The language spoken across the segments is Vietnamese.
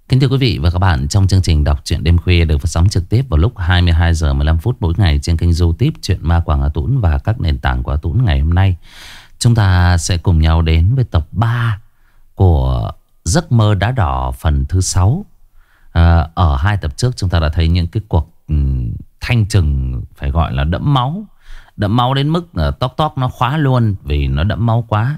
Kính thưa quý vị và các bạn, trong chương trình đọc truyện đêm khuya được phát sóng trực tiếp vào lúc 22 giờ 15 phút mỗi ngày trên kênh YouTube Truyện Ma Quảng Hà Tũng và các nền tảng của Hà Tũng, ngày hôm nay chúng ta sẽ cùng nhau đến với tập 3 của Giấc Mơ Đá Đỏ phần thứ 6. Ở hai tập trước chúng ta đã thấy những cái cuộc thanh trừng phải gọi là đẫm máu. Đẫm máu đến mức tóc tóc nó khóa luôn vì nó đẫm máu quá.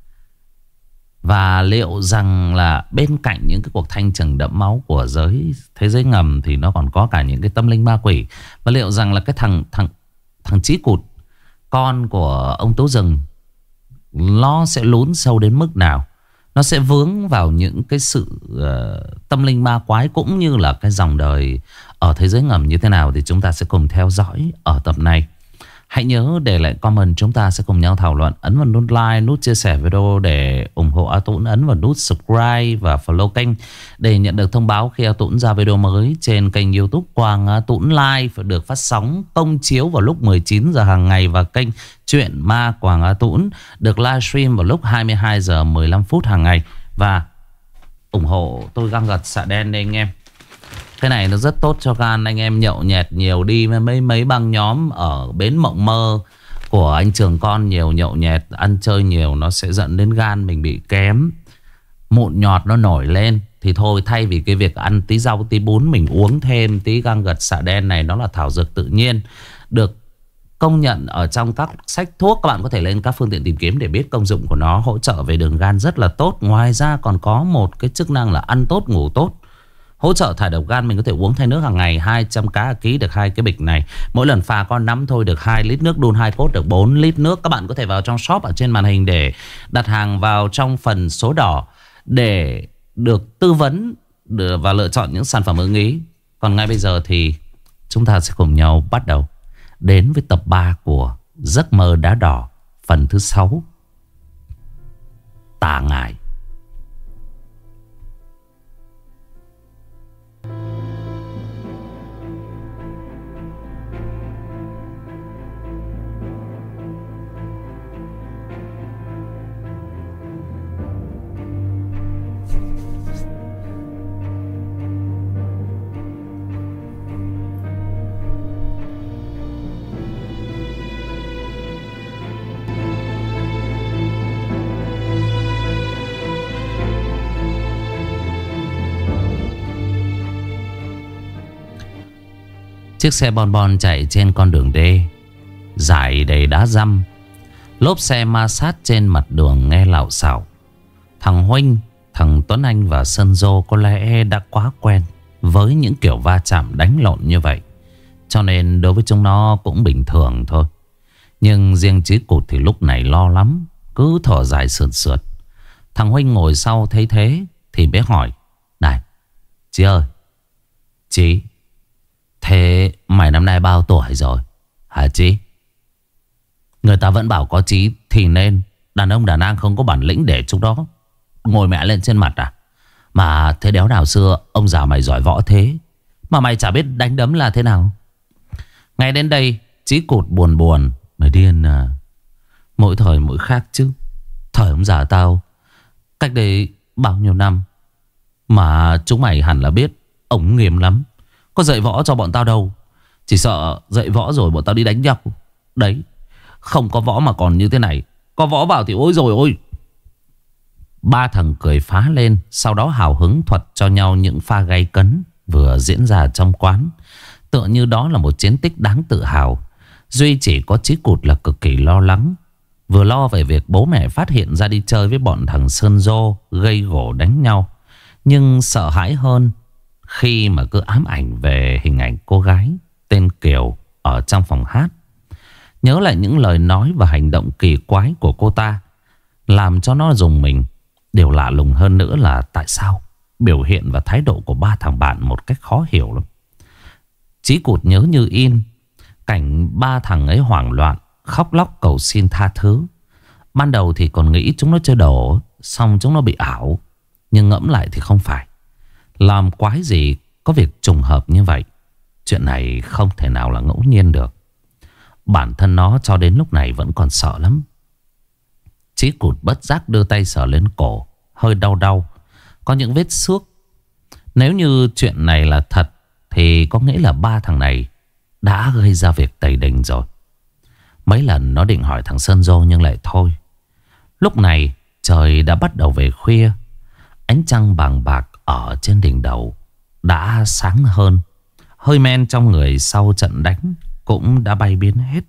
Và liệu rằng là bên cạnh những cái cuộc thanh trừng đẫm máu của thế giới ngầm thì nó còn có cả những cái tâm linh ma quỷ. Và liệu rằng là cái thằng Chí Cụt, con của ông Tú Rừng, nó sẽ lún sâu đến mức nào? Nó sẽ vướng vào những cái sự tâm linh ma quái cũng như là cái dòng đời ở thế giới ngầm như thế nào, thì chúng ta sẽ cùng theo dõi ở tập này. Hãy nhớ để lại comment, chúng ta sẽ cùng nhau thảo luận. Ấn vào nút like, nút chia sẻ video để ủng hộ A Tũng. Ấn vào nút subscribe và follow kênh để nhận được thông báo khi A Tũng ra video mới trên kênh YouTube Quảng A Tũng Live, phải được phát sóng công chiếu vào lúc 19 giờ hàng ngày, và kênh Truyện Ma Quảng A Tũng được livestream vào lúc 22 giờ 15 phút hàng ngày. Và ủng hộ tôi găng gật xạ đen đây anh em. Cái này nó rất tốt cho gan anh em. Nhậu nhẹt nhiều, đi với mấy băng nhóm ở bến Mộng Mơ của anh Trường Con nhiều, nhậu nhẹt ăn chơi nhiều, nó sẽ dẫn đến gan mình bị kém, mụn nhọt nó nổi lên. Thì thôi, thay vì cái việc ăn tí rau tí bún, mình uống thêm tí găng gật xạ đen này. Nó là thảo dược tự nhiên, được công nhận ở trong các sách thuốc. Các bạn có thể lên các phương tiện tìm kiếm để biết công dụng của nó. Hỗ trợ về đường gan rất là tốt. Ngoài ra còn có một cái chức năng là ăn tốt ngủ tốt, hỗ trợ thải độc gan. Mình có thể uống thay nước hàng ngày, 200 cá ký được 2 cái bịch này. Mỗi lần pha con nắm thôi được 2 lít nước, đun 2 cốt được 4 lít nước. Các bạn có thể vào trong shop ở trên màn hình để đặt hàng vào trong phần số đỏ để được tư vấn và lựa chọn những sản phẩm ưng ý. Còn ngay bây giờ thì chúng ta sẽ cùng nhau bắt đầu đến với tập 3 của Giấc Mơ Đá Đỏ phần thứ 6, Tà Ngải. Chiếc xe bon bon chạy trên con đường đê dài đầy đá dăm. Lốp xe ma sát trên mặt đường nghe lạo xạo. Thằng Huynh, thằng Tuấn Anh và Sơn Dô có lẽ đã quá quen với những kiểu va chạm đánh lộn như vậy, cho nên đối với chúng nó cũng bình thường thôi. Nhưng riêng Chí Cụt thì lúc này lo lắm, cứ thở dài sườn sượt. Thằng Huynh ngồi sau thấy thế thì bé hỏi: "Này Chí ơi, Chí, thế mày năm nay bao tuổi rồi hả Chí? Người ta vẫn bảo có chí thì nên. Đàn ông đàn an không có bản lĩnh để chúng đó ngồi mẹ lên trên mặt à? Mà thế đéo nào xưa ông già mày giỏi võ thế mà mày chả biết đánh đấm là thế nào?" Ngay đến đây Chí Cụt buồn buồn: "Mày điên à? Mỗi thời mỗi khác chứ. Thời ông già tao cách đây bao nhiêu năm mà chúng mày hẳn là biết ông nghiêm lắm. Có dạy võ cho bọn tao đâu. Chỉ sợ dạy võ rồi bọn tao đi đánh nhau. Đấy, không có võ mà còn như thế này. Có võ vào thì ôi rồi ôi." Ba thằng cười phá lên, sau đó hào hứng thuật cho nhau những pha gay cấn vừa diễn ra trong quán. Tựa như đó là một chiến tích đáng tự hào. Duy chỉ có Chí Cụt là cực kỳ lo lắng. Vừa lo về việc bố mẹ phát hiện ra đi chơi với bọn thằng Sơn Dô gây gổ đánh nhau, nhưng sợ hãi hơn khi mà cứ ám ảnh về hình ảnh cô gái tên Kiều ở trong phòng hát. Nhớ lại những lời nói và hành động kỳ quái của cô ta, làm cho nó rùng mình. Điều lạ lùng hơn nữa là tại sao biểu hiện và thái độ của ba thằng bạn một cách khó hiểu lắm. Chí Cụt nhớ như in cảnh ba thằng ấy hoảng loạn, khóc lóc cầu xin tha thứ. Ban đầu thì còn nghĩ chúng nó chơi đổ, xong chúng nó bị ảo. Nhưng ngẫm lại thì không phải. Làm quái gì có việc trùng hợp như vậy. Chuyện này không thể nào là ngẫu nhiên được. Bản thân nó cho đến lúc này vẫn còn sợ lắm. Chí Cụt bất giác đưa tay sờ lên cổ, hơi đau đau. Có những vết xước Nếu như chuyện này là thật thì có nghĩa là ba thằng này đã gây ra việc tày đình rồi. Mấy lần nó định hỏi thằng Sơn Dô nhưng lại thôi. Lúc này trời đã bắt đầu về khuya. Ánh trăng vàng bạc ở trên đỉnh đầu đã sáng hơn. Hơi men trong người sau trận đánh cũng đã bay biến hết.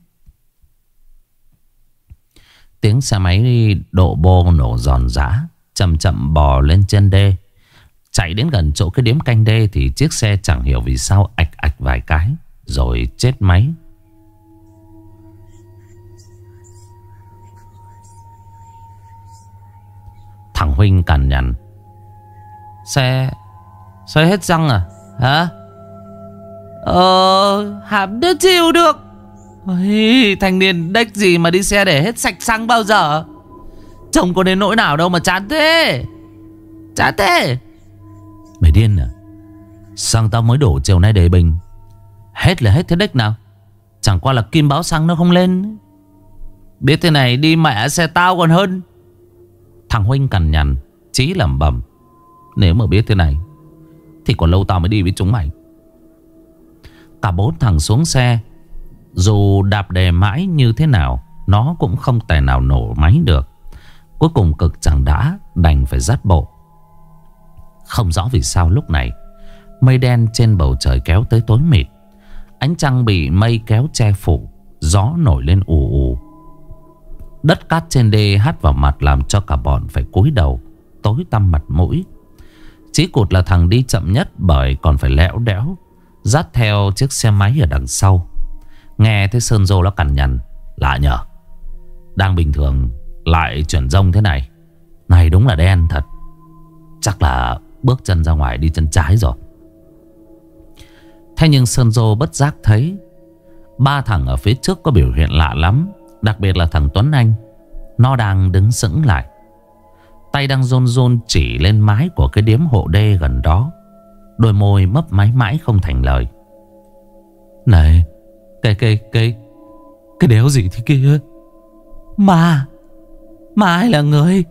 Tiếng xe máy độ bô nổ giòn giã, chậm chậm bò lên trên đê. Chạy đến gần chỗ cái điếm canh đê thì chiếc xe chẳng hiểu vì sao ạch ạch vài cái rồi chết máy. Thằng Huynh cằn nhằn: Xe hết xăng à? Hả? Hàm đứa chịu được. Ôi, thanh niên đếch gì mà đi xe để hết sạch xăng bao giờ. Trông có đến nỗi nào đâu mà chán thế. Chán thế. Mày điên à? Xăng tao mới đổ chiều nay đầy bình. Hết là hết thế đếch nào. Chẳng qua là kim báo xăng nó không lên. Biết thế này đi mẹ xe tao còn hơn. Thằng Huynh cằn nhằn chí lẩm bẩm: Nếu mà biết thế này thì còn lâu tao mới đi với chúng mày. Cả bốn thằng xuống xe. Dù đạp đè mãi như thế nào nó cũng không tài nào nổ máy được. Cuối cùng cực chẳng đã đành phải dắt bộ. Không rõ vì sao lúc này mây đen trên bầu trời kéo tới tối mịt. Ánh trăng bị mây kéo che phủ. Gió nổi lên ù ù. Đất cát trên đê hắt vào mặt làm cho cả bọn phải cúi đầu, tối tăm mặt mũi. Chí Cụt là thằng đi chậm nhất bởi còn phải lẽo đẽo dắt theo chiếc xe máy ở đằng sau. Nghe thấy Sơn Dô nó cằn nhằn: Lạ nhờ, đang bình thường lại chuyển rông thế này. Này đúng là đen thật. Chắc là bước chân ra ngoài đi chân trái rồi. Thế nhưng Sơn Dô bất giác thấy ba thằng ở phía trước có biểu hiện lạ lắm. Đặc biệt là thằng Tuấn Anh. Nó đang đứng sững lại, tay đang run run chỉ lên mái của cái điếm hộ đê gần đó. Đôi môi mấp máy mãi không thành lời. Này, cái đéo gì thế kia? Mà ai là người?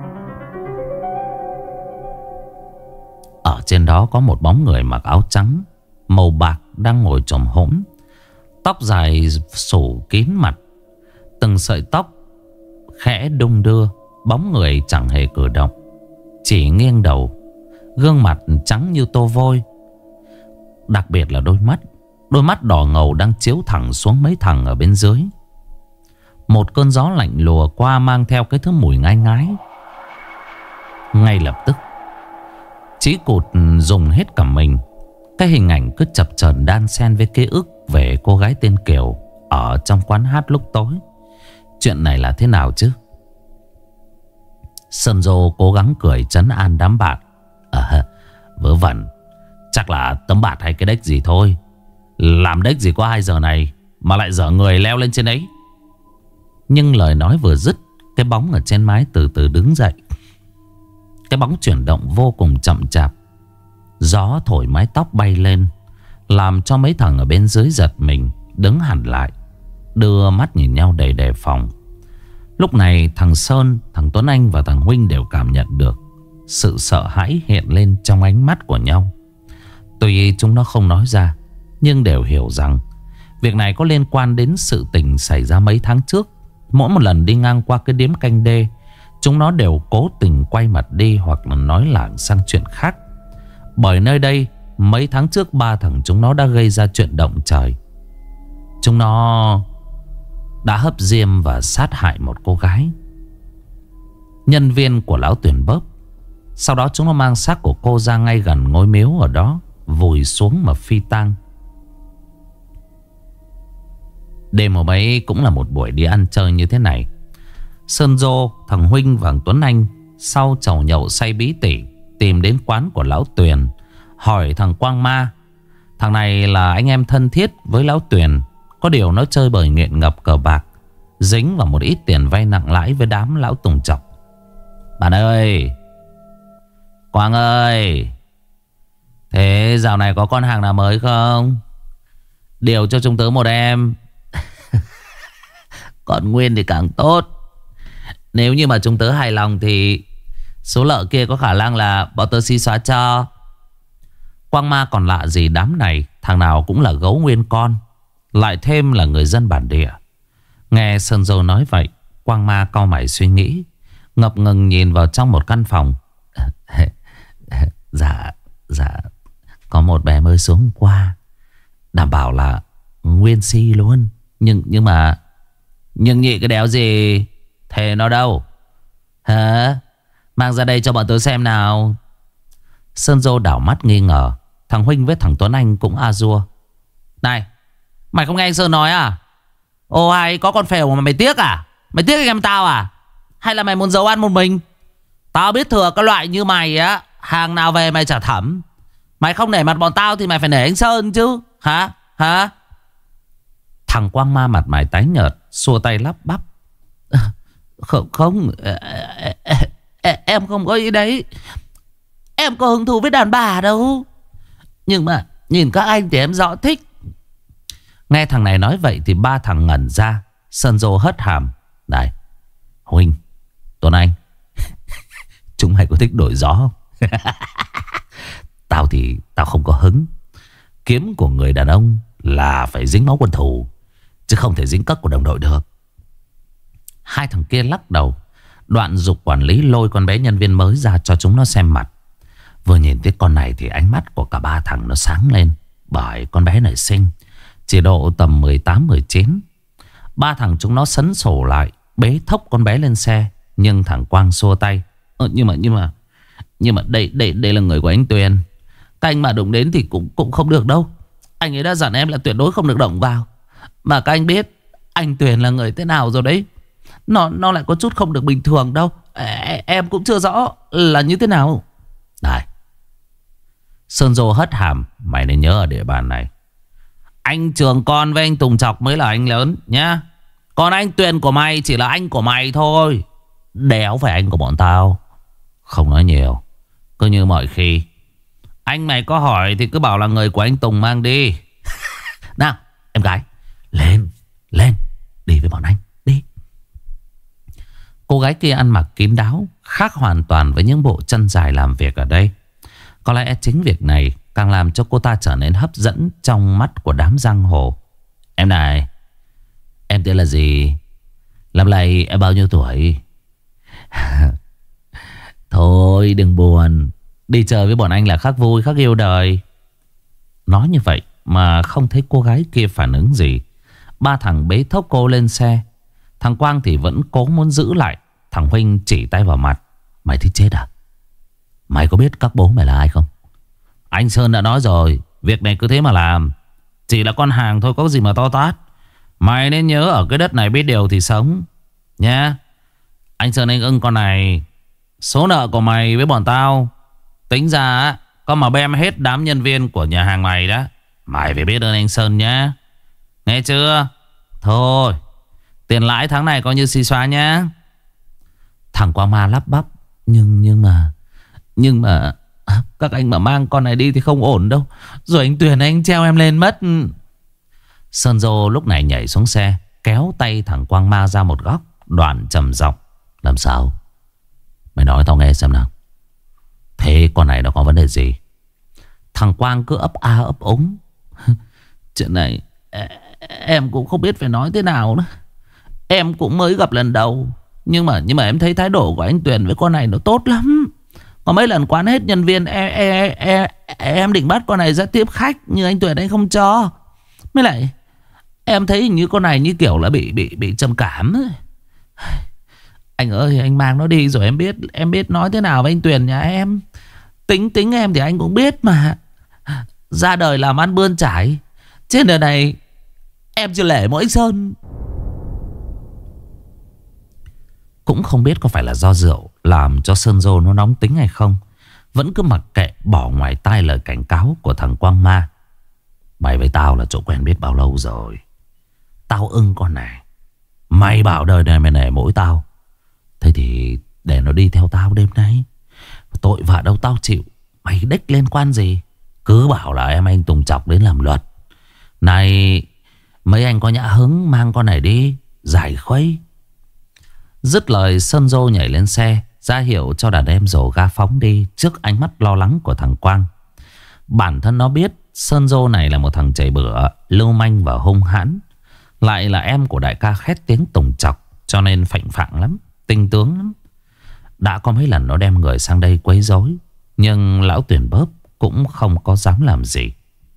Ở trên đó có một bóng người mặc áo trắng màu bạc đang ngồi chồm hổm. Tóc dài xphủ kín mặt. Từng sợi tóc khẽ đung đưa. Bóng người chẳng hề cử động, chỉ nghiêng đầu. Gương mặt trắng như tô vôi. Đặc biệt là đôi mắt đỏ ngầu đang chiếu thẳng xuống mấy thằng ở bên dưới. Một cơn gió lạnh lùa qua mang theo cái thứ mùi ngai ngái. Ngay lập tức Chí Cụt dùng hết cả mình. Cái hình ảnh cứ chập chờn đan xen với ký ức về cô gái tên Kiều ở trong quán hát lúc tối. Chuyện này là thế nào chứ? Sơn Dô cố gắng cười trấn an đám bạn: Vớ vẩn, chắc là tấm bạt hay cái đếch gì thôi. Làm đếch gì có 2 giờ này mà lại dở người leo lên trên ấy. Nhưng lời nói vừa dứt, cái bóng ở trên mái từ từ đứng dậy. Cái bóng chuyển động vô cùng chậm chạp. Gió thổi mái tóc bay lên, làm cho mấy thằng ở bên dưới giật mình, đứng hẳn lại, đưa mắt nhìn nhau đầy đề phòng. Lúc này thằng Sơn, thằng Tuấn Anh và thằng Huynh đều cảm nhận được sự sợ hãi hiện lên trong ánh mắt của nhau. Tuy chúng nó không nói ra, nhưng đều hiểu rằng việc này có liên quan đến sự tình xảy ra mấy tháng trước. Mỗi một lần đi ngang qua cái điếm canh đê, chúng nó đều cố tình quay mặt đi hoặc là nói lảng sang chuyện khác. Bởi nơi đây mấy tháng trước ba thằng chúng nó đã gây ra chuyện động trời. Chúng nó đã hấp diêm và sát hại một cô gái, nhân viên của lão Tuyền Bóp. Sau đó chúng nó mang xác của cô ra ngay gần ngôi miếu ở đó, vùi xuống mà phi tang. Đêm hôm ấy cũng là một buổi đi ăn chơi như thế này. Sơn Dô, thằng Huynh và thằng Tuấn Anh sau chầu nhậu say bí tỉ tìm đến quán của lão Tuyền, hỏi thằng Quang Ma. Thằng này là anh em thân thiết với lão Tuyền. Có điều nó chơi bời nghiện ngập cờ bạc, dính vào một ít tiền vay nặng lãi với đám lão Tùng Chọc. Bạn ơi, Quang ơi, thế dạo này có con hàng nào mới không? Điều cho chúng tớ một em. Còn nguyên thì càng tốt. Nếu như mà chúng tớ hài lòng thì số lợ kia có khả năng là bọn tớ xí xóa cho. Quang Ma còn lạ gì đám này, thằng nào cũng là gấu nguyên con, lại thêm là người dân bản địa. Nghe Sơn Dô nói vậy, Quang Ma cau mày suy nghĩ, ngập ngừng nhìn vào trong một căn phòng. Dạ có một bé mới xuống hôm qua, đảm bảo là nguyên si luôn. Nhưng mà nhị cái đéo gì? Thế nó đâu? Hả? Mang ra đây cho bọn tôi xem nào. Sơn Dô đảo mắt nghi ngờ. Thằng Huynh với thằng Tuấn Anh cũng a dua. Này, mày không nghe anh Sơn nói à? Ồ hay, có con phèo mà mày tiếc à? Mày tiếc anh em tao à? Hay là mày muốn giấu ăn một mình? Tao biết thừa cái loại như mày á, hàng nào về mày chả thẩm. Mày không nể mặt bọn tao thì mày phải nể anh Sơn chứ. Hả? Thằng Quang Ma mặt mày tái nhợt, xua tay lắp bắp. Không, em không có ý đấy. Em có hứng thú với đàn bà đâu. Nhưng mà nhìn các anh thì em rõ thích. Nghe thằng này nói vậy thì ba thằng ngẩn ra. Sơn Dô hất hàm. Này Huynh, Tuấn Anh, chúng mày có thích đổi gió không? Tao không có hứng. Kiếm của người đàn ông là phải dính máu quân thù, chứ không thể dính cất của đồng đội được. Hai thằng kia lắc đầu. Đoạn giục quản lý lôi con bé nhân viên mới ra cho chúng nó xem mặt. Vừa nhìn thấy con này thì ánh mắt của cả ba thằng nó sáng lên. Bởi con bé này xinh, chỉ độ tầm 18-19. Ba thằng chúng nó sấn sổ lại, bế thốc con bé lên xe. Nhưng thằng Quang xua tay. Nhưng mà đây là người của anh Tuyền. Các anh mà đụng đến thì cũng không được đâu. Anh ấy đã dặn em là tuyệt đối không được động vào. Mà các anh biết anh Tuyền là người thế nào rồi đấy. Nó lại có chút không được bình thường đâu. Em cũng chưa rõ là như thế nào. Này, Sơn Dô hất hàm. Mày nên nhớ ở địa bàn này, anh Trường Con với anh Tùng Chọc mới là anh lớn nhá. Còn anh Tuyền của mày chỉ là anh của mày thôi, đéo phải anh của bọn tao. Không nói nhiều, cứ như mọi khi. Anh mày có hỏi thì cứ bảo là người của anh Tùng mang đi. Nào em gái, lên đi với bọn anh đi. Cô gái kia ăn mặc kín đáo, khác hoàn toàn với những bộ chân dài làm việc ở đây. Có lẽ chính việc này càng làm cho cô ta trở nên hấp dẫn trong mắt của đám giang hồ. Em này, em tên là gì? Năm nay em bao nhiêu tuổi? Thôi đừng buồn, đi chơi với bọn anh là khác vui khác yêu đời. Nói như vậy mà không thấy cô gái kia phản ứng gì. Ba thằng bế thốc cô lên xe. Thằng Quang thì vẫn cố muốn giữ lại. Thằng Huynh chỉ tay vào mặt. Mày thích chết à? Mày có biết các bố mày là ai không? Anh Sơn đã nói rồi, việc này cứ thế mà làm. Chỉ là con hàng thôi, có gì mà to tát. Mày nên nhớ ở cái đất này biết điều thì sống nhá. Anh Sơn anh ưng con này. Số nợ của mày với bọn tao tính ra có mà bem hết đám nhân viên của nhà hàng mày đó. Mày phải biết ơn anh Sơn nhá, nghe chưa? Thôi, tiền lãi tháng này coi như xì xóa nhá. Thằng Quang Ma lắp bắp. Nhưng mà các anh mà mang con này đi thì không ổn đâu. Rồi anh Tuyền anh treo em lên mất. Sơn Dô lúc này nhảy xuống xe, kéo tay thằng Quang Ma ra một góc, đoạn trầm giọng. Làm sao? Mày nói tao nghe xem nào. Thế con này nó có vấn đề gì? Thằng Quang cứ ấp a ấp úng. Chuyện này em cũng không biết phải nói thế nào nữa. Em cũng mới gặp lần đầu. Nhưng mà em thấy thái độ của anh Tuyền với con này nó tốt lắm. Có mấy lần quán hết nhân viên, em định bắt con này ra tiếp khách, nhưng anh Tuyền anh không cho. Mới lại em thấy hình như con này như kiểu là bị trầm cảm ấy. Anh ơi, anh mang nó đi rồi em biết nói thế nào với anh Tuyền nhà em. Tính em thì anh cũng biết mà. Ra đời làm ăn bươn trải, trên đời này em chưa lẻ mỗi anh Sơn. Cũng không biết có phải là do rượu làm cho Sơn Dô nó nóng tính hay không, vẫn cứ mặc kệ bỏ ngoài tai lời cảnh cáo của thằng Quang Ma. Mày với tao là chỗ quen biết bao lâu rồi. Tao ưng con này. Mày bảo đời này mày nể mỗi tao. Thế thì để nó đi theo tao đêm nay. Tội vạ đâu tao chịu. Mày đếch liên quan gì. Cứ bảo là em anh Tùng Chọc đến làm luật. Này, mấy anh có nhã hứng mang con này đi, giải khuây. Dứt lời, Sơn Dô nhảy lên xe, ra hiệu cho đàn em rồ ga phóng đi trước ánh mắt lo lắng của thằng Quang. Bản thân nó biết Sơn Dô này là một thằng chảy bữa, lưu manh và hung hãn, lại là em của đại ca khét tiếng Tùng Chọc, cho nên phạnh phạng lắm, tinh tướng lắm. Đã có mấy lần nó đem người sang đây quấy rối, nhưng lão Tuyển Bớp cũng không có dám làm gì.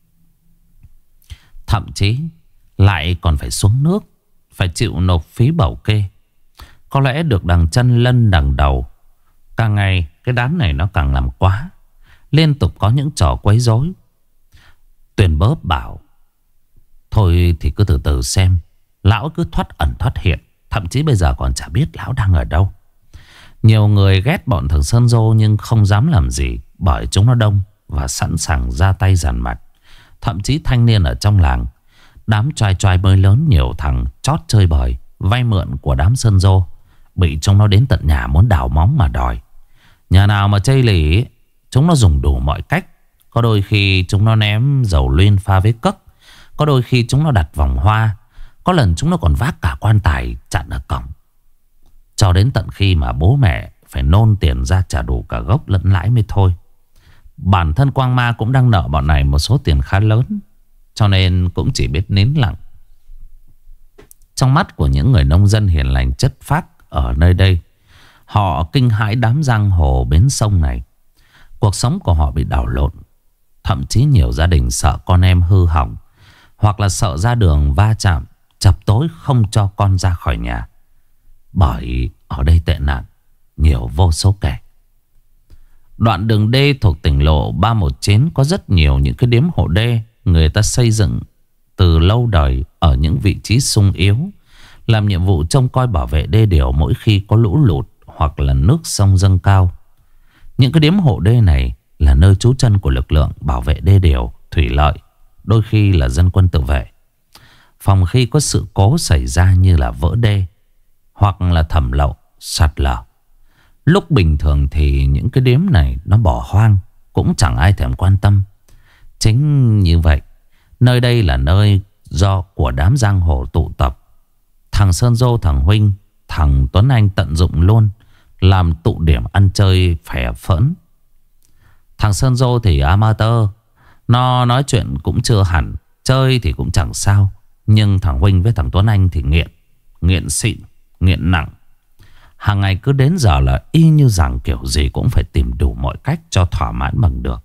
Thậm chí lại còn phải xuống nước, phải chịu nộp phí bảo kê. Có lẽ được đằng chân lân đằng đầu, càng ngày cái đám này nó càng làm quá, liên tục có những trò quấy rối. Tuyển Bớp bảo thôi thì cứ từ từ xem. Lão cứ thoát ẩn thoát hiện, thậm chí bây giờ còn chả biết lão đang ở đâu. Nhiều người ghét bọn thằng Sơn Dô nhưng không dám làm gì, bởi chúng nó đông và sẵn sàng ra tay dàn mặt. Thậm chí thanh niên ở trong làng, đám trai trai mới lớn, nhiều thằng chót chơi bời, vay mượn của đám Sơn Dô, bị chúng nó đến tận nhà muốn đào móng mà đòi. Nhà nào mà chây lì, chúng nó dùng đủ mọi cách. Có đôi khi chúng nó ném dầu luyên pha với cấc, có đôi khi chúng nó đặt vòng hoa, có lần chúng nó còn vác cả quan tài chặn ở cổng. Cho đến tận khi mà bố mẹ phải nôn tiền ra trả đủ cả gốc lẫn lãi mới thôi. Bản thân Quang Ma cũng đang nợ bọn này một số tiền khá lớn, cho nên cũng chỉ biết nín lặng. Trong mắt của những người nông dân hiền lành chất phác ở nơi đây, họ kinh hãi đám giang hồ bến sông này. Cuộc sống của họ bị đảo lộn. Thậm chí nhiều gia đình sợ con em hư hỏng, hoặc là sợ ra đường va chạm, chập tối không cho con ra khỏi nhà. Bởi ở đây tệ nạn nhiều vô số kẻ. Đoạn đường đê thuộc tỉnh lộ 319 có rất nhiều những cái điếm hộ đê người ta xây dựng từ lâu đời ở những vị trí sung yếu, làm nhiệm vụ trông coi bảo vệ đê điều mỗi khi có lũ lụt hoặc là nước sông dâng cao. Những cái điếm hộ đê này là nơi trú chân của lực lượng bảo vệ đê điều, thủy lợi, đôi khi là dân quân tự vệ. Phòng khi có sự cố xảy ra như là vỡ đê hoặc là thẩm lậu, sạt lở, lúc bình thường thì những cái điếm này nó bỏ hoang, cũng chẳng ai thèm quan tâm. Chính như vậy, nơi đây là nơi do của đám giang hồ tụ tập. Thằng Sơn Dô, thằng Huynh, thằng Tuấn Anh tận dụng luôn, làm tụ điểm ăn chơi phè phỡn. Thằng Sơn Dô thì amateur, nó nói chuyện cũng chưa hẳn, chơi thì cũng chẳng sao. Nhưng thằng Huynh với thằng Tuấn Anh thì nghiện, nghiện xịn, nghiện nặng. Hàng ngày cứ đến giờ là y như rằng kiểu gì cũng phải tìm đủ mọi cách cho thỏa mãn bằng được.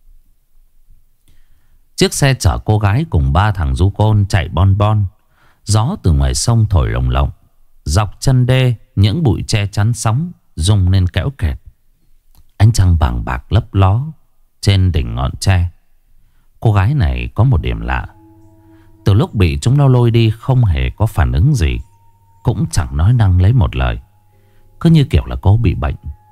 Chiếc xe chở cô gái cùng 3 thằng du côn chạy bon bon. Gió từ ngoài sông thổi lồng lộng. Dọc chân đê những bụi tre chắn sóng rung lên kẽo kẹt. Ánh trăng vàng bạc lấp ló trên đỉnh ngọn tre. Cô gái này có một điểm lạ. Từ lúc bị chúng nó lôi đi không hề có phản ứng gì, cũng chẳng nói năng lấy một lời, cứ như kiểu là cô bị bệnh.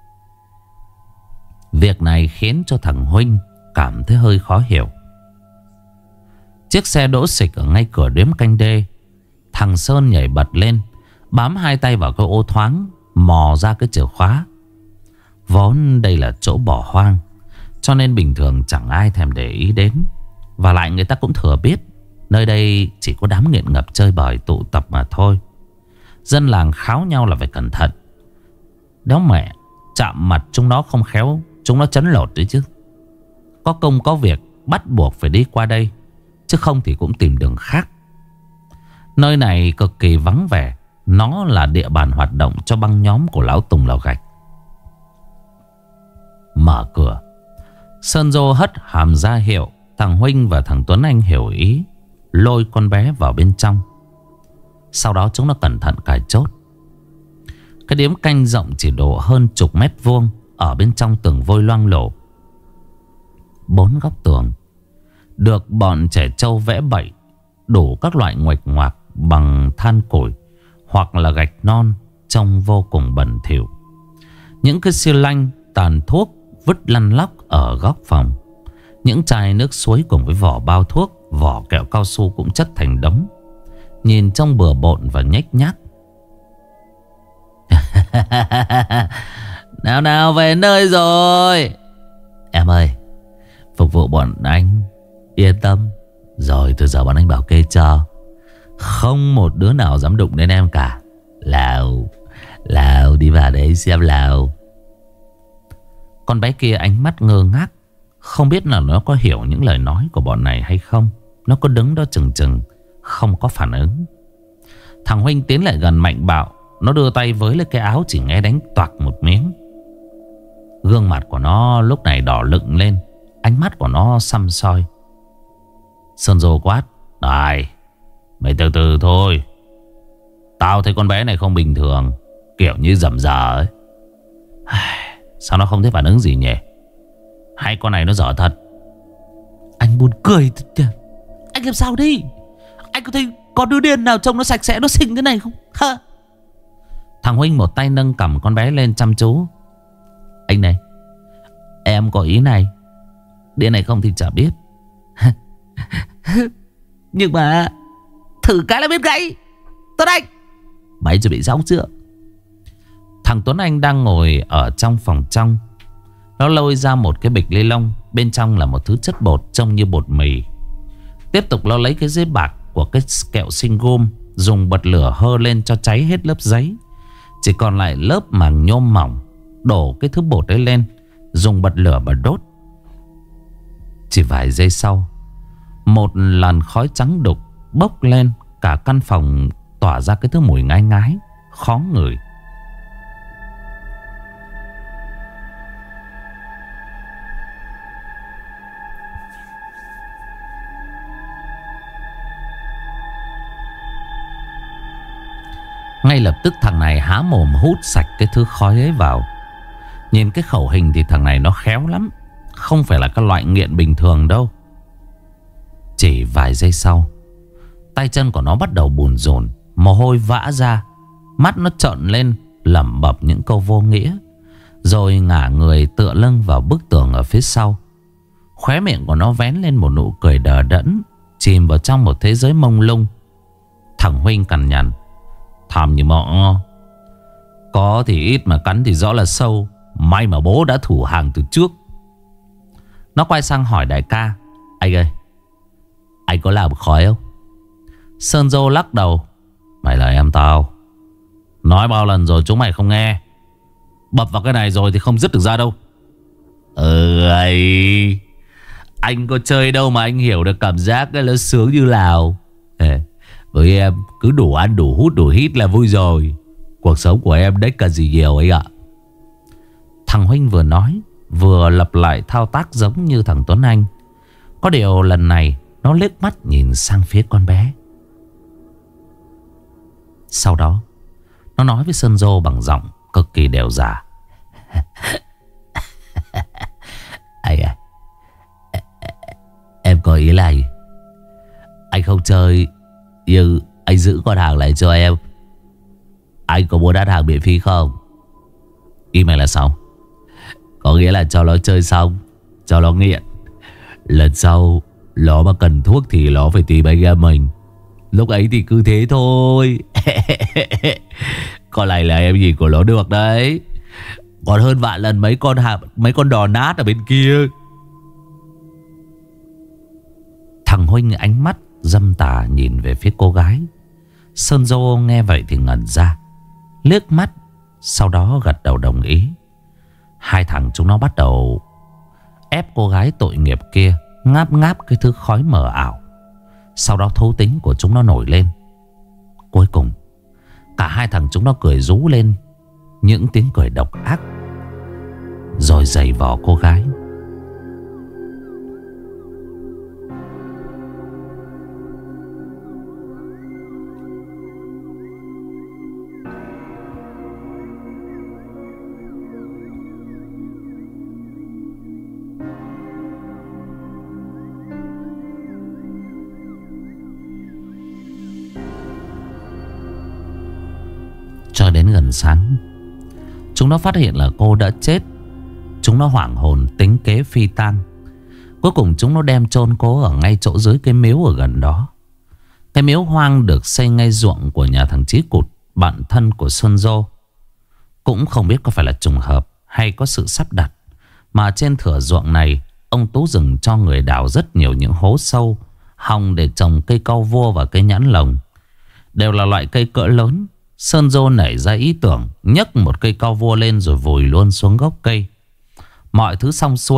Việc này khiến cho thằng Huynh cảm thấy hơi khó hiểu. Chiếc xe đỗ xịch ở ngay cửa điếm canh đê. Thằng Sơn nhảy bật lên, bám hai tay vào cái ô thoáng, mò ra cái chìa khóa. Vốn đây là chỗ bỏ hoang, cho nên bình thường chẳng ai thèm để ý đến. Và lại người ta cũng thừa biết nơi đây chỉ có đám nghiện ngập chơi bời tụ tập mà thôi. Dân làng kháo nhau là phải cẩn thận. Đéo mẹ, chạm mặt chúng nó không khéo chúng nó chấn lột đấy chứ. Có công có việc bắt buộc phải đi qua đây, chứ không thì cũng tìm đường khác. Nơi này cực kỳ vắng vẻ. Nó là địa bàn hoạt động cho băng nhóm của lão Tùng Lò Gạch. Mở cửa, Sơn Dô hất hàm ra hiệu. Thằng Huynh và thằng Tuấn Anh hiểu ý, lôi con bé vào bên trong. Sau đó chúng nó cẩn thận cài chốt. Cái điếm canh rộng chỉ độ hơn chục mét vuông. Ở bên trong tường vôi loang lổ. 4 góc tường được bọn trẻ trâu vẽ bậy đủ các loại nguệch ngoạc bằng than củi hoặc là gạch non, trông vô cùng bẩn thỉu. Những cái xi lanh, tàn thuốc vứt lăn lóc ở góc phòng. Những chai nước suối cùng với vỏ bao thuốc, vỏ kẹo cao su cũng chất thành đống, nhìn trông bừa bộn và nhếch nhác. Nào nào về nơi rồi. Em ơi, phục vụ bọn anh yên tâm. Rồi từ giờ bọn anh bảo kê cho. Không một đứa nào dám đụng đến em cả. Lào đi vào đấy xem Lào. Con bé kia ánh mắt ngơ ngác, Không biết là nó có hiểu những lời nói của bọn này hay không. Nó cứ đứng đó chừng chừng, không có phản ứng. Thằng Huynh tiến lại gần mạnh bạo. Nó đưa tay với lấy cái áo, chỉ nghe đánh toạc một miếng. Gương mặt của nó lúc này đỏ lựng lên, ánh mắt của nó săm soi. Sơn Dô quát: "Này, mày từ từ thôi. Tao thấy con bé này không bình thường, kiểu như rầm rà ấy. Sao nó không thấy phản ứng gì nhỉ? Hay con này nó dở thật?" Anh buồn cười. Anh làm sao đi? Anh có thấy có đứa điên nào trông nó sạch sẽ, nó xinh thế này không? Hả? Thằng Huynh một tay nâng cầm con bé lên chăm chú. "Anh này, em có ý này. Điên này không thì chả biết. Nhưng mà thử cái là biết gãy. Tuấn Anh, mày chuẩn bị xong chưa?" Thằng Tuấn Anh đang ngồi ở trong phòng trong. Nó lôi ra một cái bịch ni lông. Bên trong là một thứ chất bột trông như bột mì. Tiếp tục nó lấy cái giấy bạc của cái kẹo sinh gôm, dùng bật lửa hơ lên cho cháy hết lớp giấy. Chỉ còn lại lớp màng nhôm mỏng. Đổ cái thứ bột ấy lên, dùng bật lửa mà đốt. Chỉ vài giây sau, một làn khói trắng đục bốc lên. Cả căn phòng tỏa ra cái thứ mùi ngai ngái, khó ngửi. Ngay lập tức thằng này há mồm hút sạch cái thứ khói ấy vào. Nhìn cái khẩu hình thì thằng này nó khéo lắm, không phải là các loại nghiện bình thường đâu. Chỉ vài giây sau, tay chân của nó bắt đầu bùn rùn, mồ hôi vã ra. Mắt nó trợn lên lẩm bẩm những câu vô nghĩa, rồi ngả người tựa lưng vào bức tường ở phía sau. Khóe miệng của nó vén lên một nụ cười đờ đẫn, chìm vào trong một thế giới mông lung. Thằng Huynh cằn nhằn: "Tham như mọ, có thì ít mà cắn thì rõ là sâu. May mà bố đã thủ hàng từ trước." Nó quay sang hỏi đại ca: "Anh ơi, anh có làm khói không?" Sơn Dô lắc đầu: "Mày là em tao, nói bao lần rồi chúng mày không nghe. Bập vào cái này rồi thì không dứt được ra đâu." Ấy, anh có chơi đâu mà anh hiểu được cảm giác cái nó sướng như nào. Với em cứ đủ ăn đủ hút đủ hít là vui rồi. Cuộc sống của em đấy cần gì nhiều ấy ạ." Thằng Huynh vừa nói vừa lặp lại thao tác giống như thằng Tuấn Anh. Có điều lần này nó liếc mắt nhìn sang phía con bé. Sau đó nó nói với Sơn Dô bằng giọng cực kỳ đều dả: "Anh à, em có ý là anh không chơi, nhưng anh giữ con hàng lại cho em. Anh có muốn ăn hàng miễn phí không?" "Ý mày là sao?" "Có nghĩa là cho nó chơi xong, cho nó nghiện. Lần sau nó mà cần thuốc thì nó phải tìm anh em mình. Lúc ấy thì cứ thế thôi." "Con này là em nhìn của nó được đấy. Còn hơn vạn lần mấy con đò nát ở bên kia." Thằng Huynh ánh mắt dâm tà nhìn về phía cô gái. Sơn Dô nghe vậy thì ngẩn ra, liếc mắt, sau đó gật đầu đồng ý. Hai thằng chúng nó bắt đầu ép cô gái tội nghiệp kia ngáp ngáp cái thứ khói mờ ảo. Sau đó thú tính của chúng nó nổi lên. Cuối cùng cả hai thằng chúng nó cười rú lên những tiếng cười độc ác, rồi giày vò cô gái. Cho đến gần sáng, chúng nó phát hiện là cô đã chết. Chúng nó hoảng hồn tính kế phi tang. Cuối cùng chúng nó đem chôn cô ở ngay chỗ dưới cái miếu ở gần đó. Cái miếu hoang được xây ngay ruộng của nhà thằng Chí Cụt, bạn thân của Sơn Dô. Cũng không biết có phải là trùng hợp hay có sự sắp đặt, mà trên thửa ruộng này ông Tú Rừng cho người đào rất nhiều những hố sâu hòng để trồng cây cau vua và cây nhãn lồng. Đều là loại cây cỡ lớn. Sơn Dô nảy ra ý tưởng nhấc một cây cau vua lên rồi vùi luôn xuống gốc cây. Mọi thứ xong xuôi,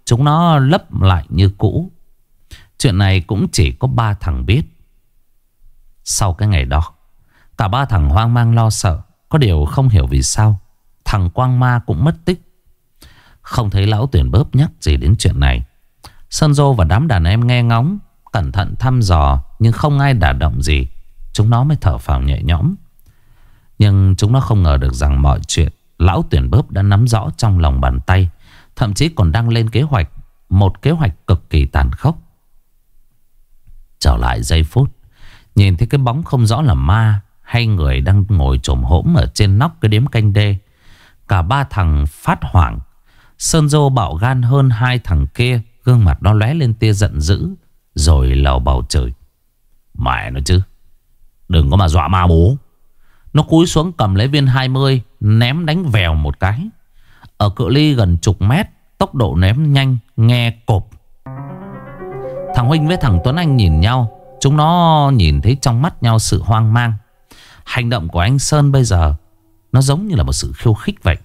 chúng nó lấp lại như cũ. Chuyện này cũng chỉ có 3 thằng biết. Sau cái ngày đó, cả 3 thằng hoang mang lo sợ. Có điều không hiểu vì sao thằng Quang Ma cũng mất tích. Không thấy lão Tuyển Bớp nhắc gì đến chuyện này. Sơn Dô và đám đàn em nghe ngóng, cẩn thận thăm dò, nhưng không ai đả động gì. Chúng nó mới thở phào nhẹ nhõm. Nhưng chúng nó không ngờ được rằng mọi chuyện lão Tuyển Bớp đã nắm rõ trong lòng bàn tay. Thậm chí còn đang lên kế hoạch, một kế hoạch cực kỳ tàn khốc. Trở lại giây phút, nhìn thấy cái bóng không rõ là ma hay người đang ngồi chồm hổm ở trên nóc cái điếm canh đê. Cả 3 thằng phát hoảng. Sơn Dô bạo gan hơn 2 thằng kia. Gương mặt nó lóe lên tia giận dữ, rồi lầu bầu chửi: mẹ nó chứ, đừng có mà dọa ma bố. Nó cúi xuống cầm lấy viên 20, ném đánh vèo một cái. Ở cự ly gần chục mét, tốc độ ném nhanh, nghe cộp. Thằng Huynh với thằng Tuấn Anh nhìn nhau. Chúng nó nhìn thấy trong mắt nhau sự hoang mang. Hành động của anh Sơn bây giờ nó giống như là một sự khiêu khích vậy.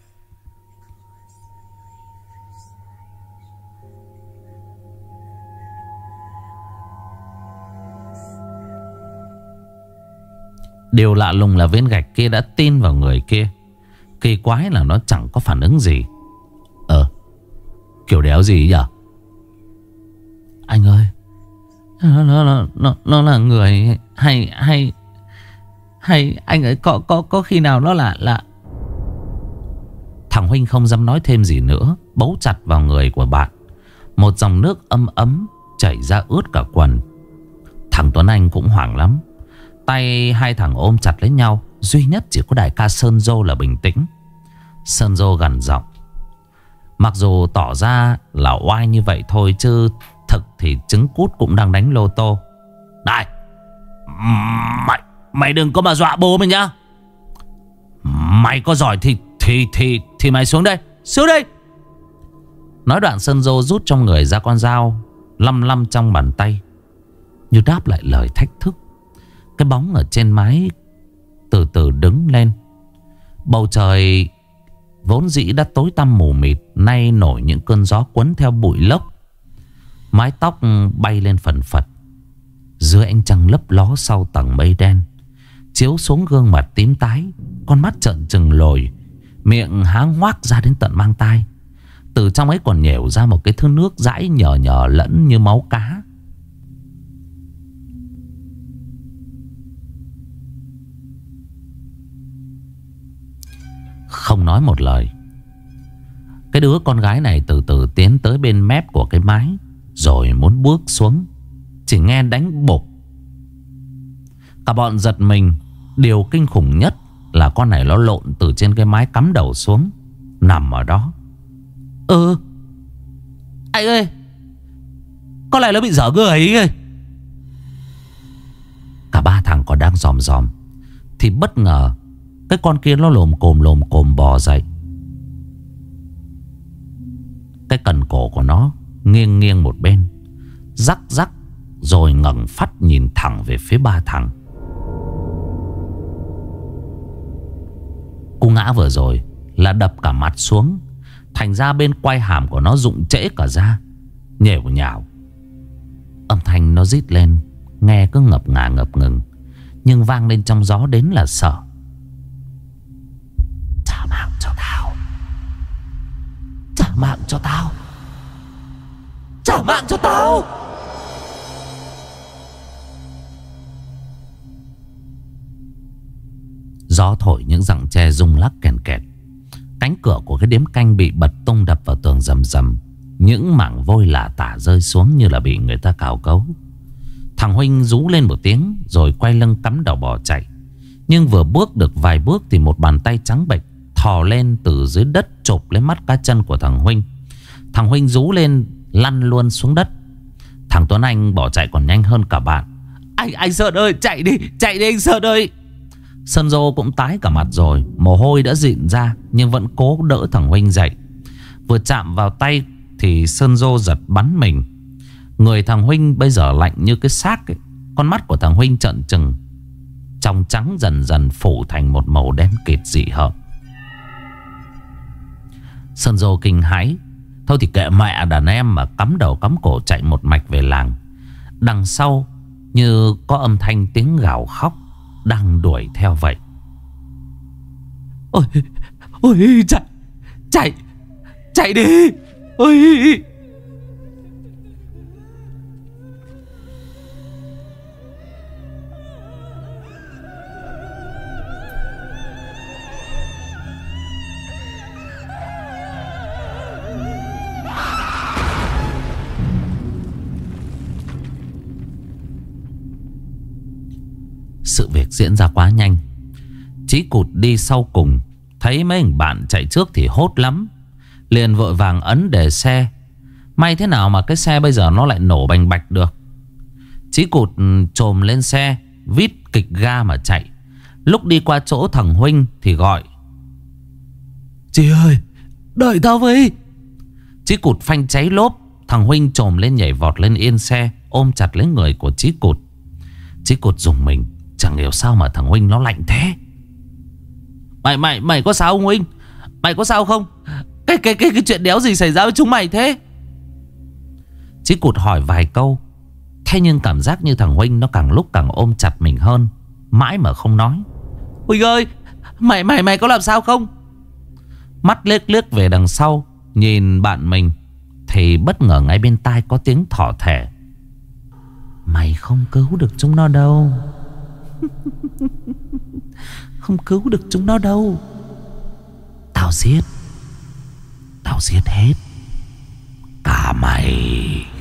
Điều lạ lùng là viên gạch kia đã tin vào người kia. Kỳ quái là nó chẳng có phản ứng gì. Kiểu đéo gì nhỉ? Anh ơi, nó là người hay anh ấy có khi nào nó là. Thằng Huynh không dám nói thêm gì nữa, bấu chặt vào người của bạn. Một dòng nước ấm ấm chảy ra ướt cả quần. Thằng Tuấn Anh cũng hoảng lắm. Tay hai thằng ôm chặt lấy nhau. Duy nhất chỉ có đại ca Sơn Dô là bình tĩnh. Sơn Dô gằn giọng, mặc dù tỏ ra là oai như vậy thôi, chứ thực thì trứng cút cũng đang đánh lô tô. Này, mày đừng có mà dọa bố mình nhá. Mày có giỏi thì mày xuống đây. Xuống đây. Nói đoạn Sơn Dô rút trong người ra con dao lăm lăm trong bàn tay, như đáp lại lời thách thức. Cái bóng ở trên mái từ từ đứng lên. Bầu trời vốn dĩ đã tối tăm mù mịt, nay nổi những cơn gió cuốn theo bụi lốc. Mái tóc bay lên phần phật. Dưới ánh trăng lấp ló sau tầng mây đen, chiếu xuống gương mặt tím tái, con mắt trợn trừng lồi, miệng há ngoác ra đến tận mang tai. Từ trong ấy còn nhểu ra một cái thứ nước dãi nhờ nhờ lẫn như máu cá. Không nói một lời, cái đứa con gái này từ từ tiến tới bên mép của cái mái, rồi muốn bước xuống. Chỉ nghe đánh bộp. Cả bọn giật mình. Điều kinh khủng nhất là con này nó lộn từ trên cái mái cắm đầu xuống, nằm ở đó. Anh ơi, con này nó bị dở người ấy. Cả ba thằng còn đang dòm dòm thì bất ngờ cái con kia nó lồm cồm bò dậy. Cái cần cổ của nó nghiêng nghiêng một bên, rắc rắc, rồi ngẩng phát nhìn thẳng về phía ba thằng. Cú ngã vừa rồi là đập cả mặt xuống, thành ra bên quai hàm của nó rụng trễ cả ra, nhểu nhào. Âm thanh nó rít lên nghe cứ ngập ngừng, nhưng vang lên trong gió đến là sợ. Trả mạng cho tao, trả mạng cho tao, trả mạng cho tao. Gió thổi những rặng tre rung lắc kèn kẹt. Cánh cửa của cái điếm canh bị bật tung đập vào tường rầm rầm. Những mảng vôi lả tả rơi xuống như là bị người ta cào cấu. Thằng Huynh rú lên một tiếng rồi quay lưng cắm đầu bỏ chạy. Nhưng vừa bước được vài bước thì một bàn tay trắng bệch thò lên từ dưới đất chộp lấy mắt cá chân của thằng Huynh. Thằng Huynh rú lên lăn luôn xuống đất. Thằng Tuấn Anh bỏ chạy còn nhanh hơn cả bạn. Anh Sơn ơi, chạy đi anh Sơn ơi. Sơn Dô cũng tái cả mặt rồi, mồ hôi đã dịn ra, nhưng vẫn cố đỡ thằng Huynh dậy. Vừa chạm vào tay thì Sơn Dô giật bắn mình. Người thằng Huynh bây giờ lạnh như cái xác ấy. Con mắt của thằng Huynh trợn trừng, trong trắng dần dần phủ thành một màu đen kịt dị hợm. Sơn Dô kinh hãi, Thôi thì kệ mẹ đàn em mà cắm đầu cắm cổ chạy một mạch về làng. Đằng sau như có âm thanh tiếng gào khóc đang đuổi theo vậy. Ôi, ôi, chạy đi. Ôi. Sự việc diễn ra quá nhanh. Chí Cụt đi sau cùng, thấy mấy anh bạn chạy trước thì hốt lắm, liền vội vàng ấn đề xe. May thế nào mà cái xe bây giờ nó lại nổ bành bạch được. Chí Cụt chồm lên xe, vít kịch ga mà chạy. Lúc đi qua chỗ thằng Huynh thì gọi: Chị ơi, đợi tao với. Chí Cụt phanh cháy lốp. Thằng Huynh chồm lên nhảy vọt lên yên xe, ôm chặt lấy người của Chí Cụt. Chí Cụt rùng mình, chẳng hiểu sao mà thằng Huynh nó lạnh thế. Mày có sao không Huynh? Mày có sao không? Cái chuyện đéo gì xảy ra với chúng mày thế? Chí Cụt hỏi vài câu. Thế nhưng cảm giác như thằng Huynh nó càng lúc càng ôm chặt mình hơn, mãi mà không nói. Huynh ơi, mày có làm sao không? Mắt liếc liếc về đằng sau nhìn bạn mình thì bất ngờ ngay bên tai có tiếng thỏ thẻ: Mày không cứu được chúng nó đâu. Không cứu được chúng nó đâu. Tao giết hết cả mày.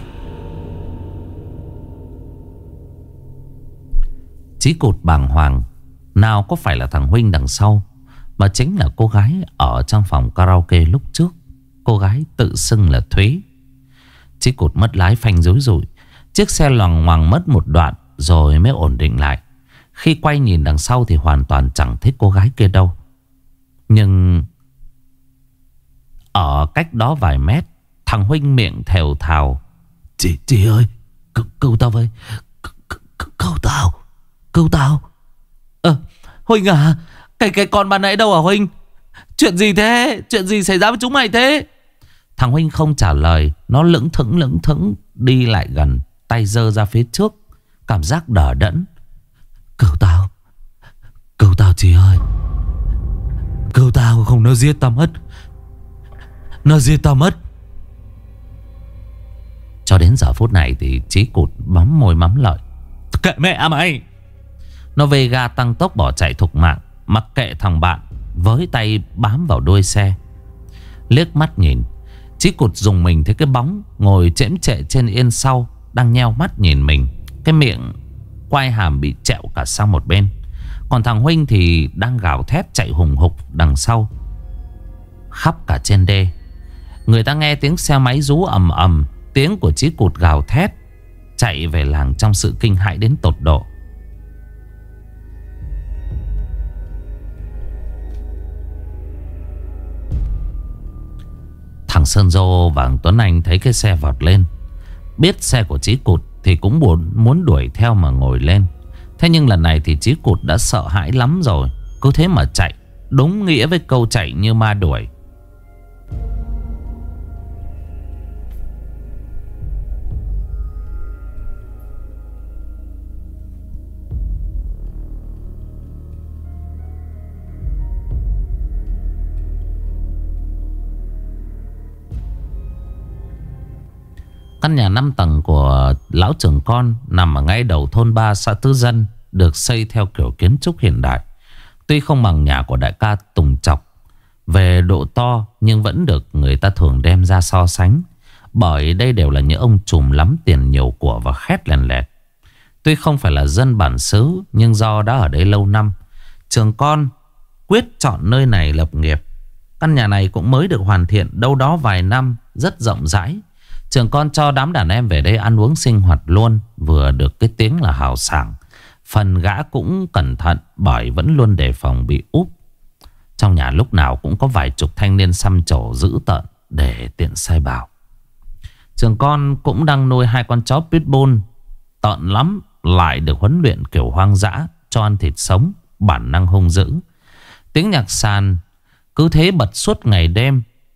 Chí Cụt bàng hoàng. Nào có phải là thằng Huynh đằng sau, mà chính là cô gái ở trong phòng karaoke lúc trước. Cô gái tự xưng là Thúy. Chí Cụt mất lái phanh rúi rủi. Chiếc xe loằng ngoằng mất một đoạn rồi mới ổn định lại. Khi quay nhìn đằng sau thì hoàn toàn chẳng thấy cô gái kia đâu. Nhưng ở cách đó vài mét, thằng Huynh miệng thều thào: Chị ơi, cứu tao với. Cứu tao. Huynh à, cái con ban nãy đâu hả Huynh? Chuyện gì thế? Chuyện gì xảy ra với chúng mày thế? Thằng Huynh không trả lời. Nó lững thững đi lại gần, tay giơ ra phía trước, cảm giác đờ đẫn. Cứu tao chị ơi. Cứu tao không nó giết tao mất. Cho đến giờ phút này thì Chí Cụt bấm môi mắm lợi. Kệ mẹ mày. Nó vê ga tăng tốc bỏ chạy thục mạng, mặc kệ thằng bạn, với tay bám vào đuôi xe. Liếc mắt nhìn, Chí Cụt dùng mình thấy cái bóng ngồi chễm chệ trên yên sau đang nheo mắt nhìn mình. Cái miệng quai hàm bị trẹo cả sang một bên. Còn thằng Huynh thì đang gào thét chạy hùng hục đằng sau. Khắp cả trên đê, người ta nghe tiếng xe máy rú ầm ầm, tiếng của Chí Cụt gào thét chạy về làng trong sự kinh hãi đến tột độ. Thằng Sơn Dô và thằng Tuấn Anh thấy cái xe vọt lên, biết xe của Chí Cụt thì cũng muốn đuổi theo mà ngồi lên. Thế nhưng lần này thì Chí Cụt đã sợ hãi lắm rồi, cứ thế mà chạy, đúng nghĩa với câu chạy như ma đuổi. Căn nhà 5 tầng của lão trưởng con nằm ở ngay đầu thôn 3 xã Tứ Dân, được xây theo kiểu kiến trúc hiện đại. Tuy không bằng nhà của đại ca Tùng Chọc về độ to, nhưng vẫn được người ta thường đem ra so sánh, bởi đây đều là những ông trùm lắm tiền nhiều của và khét lèn lẹt. Tuy không phải là dân bản xứ, nhưng do đã ở đây lâu năm, trưởng con quyết chọn nơi này lập nghiệp. Căn nhà này cũng mới được hoàn thiện đâu đó vài năm, rất rộng rãi. Trưởng con cho đám đàn em về đây ăn uống sinh hoạt luôn, vừa được cái tiếng là hào sảng. Phần gã cũng cẩn thận bởi vẫn luôn đề phòng bị úp. Trong nhà lúc nào cũng có vài chục thanh niên xăm trổ dữ tợn để tiện sai bảo. Trưởng con cũng đang nuôi 2 con chó pitbull tợn lắm, lại được huấn luyện kiểu hoang dã, cho ăn thịt sống, bản năng hung dữ. Tiếng nhạc sàn cứ thế bật suốt ngày đêm.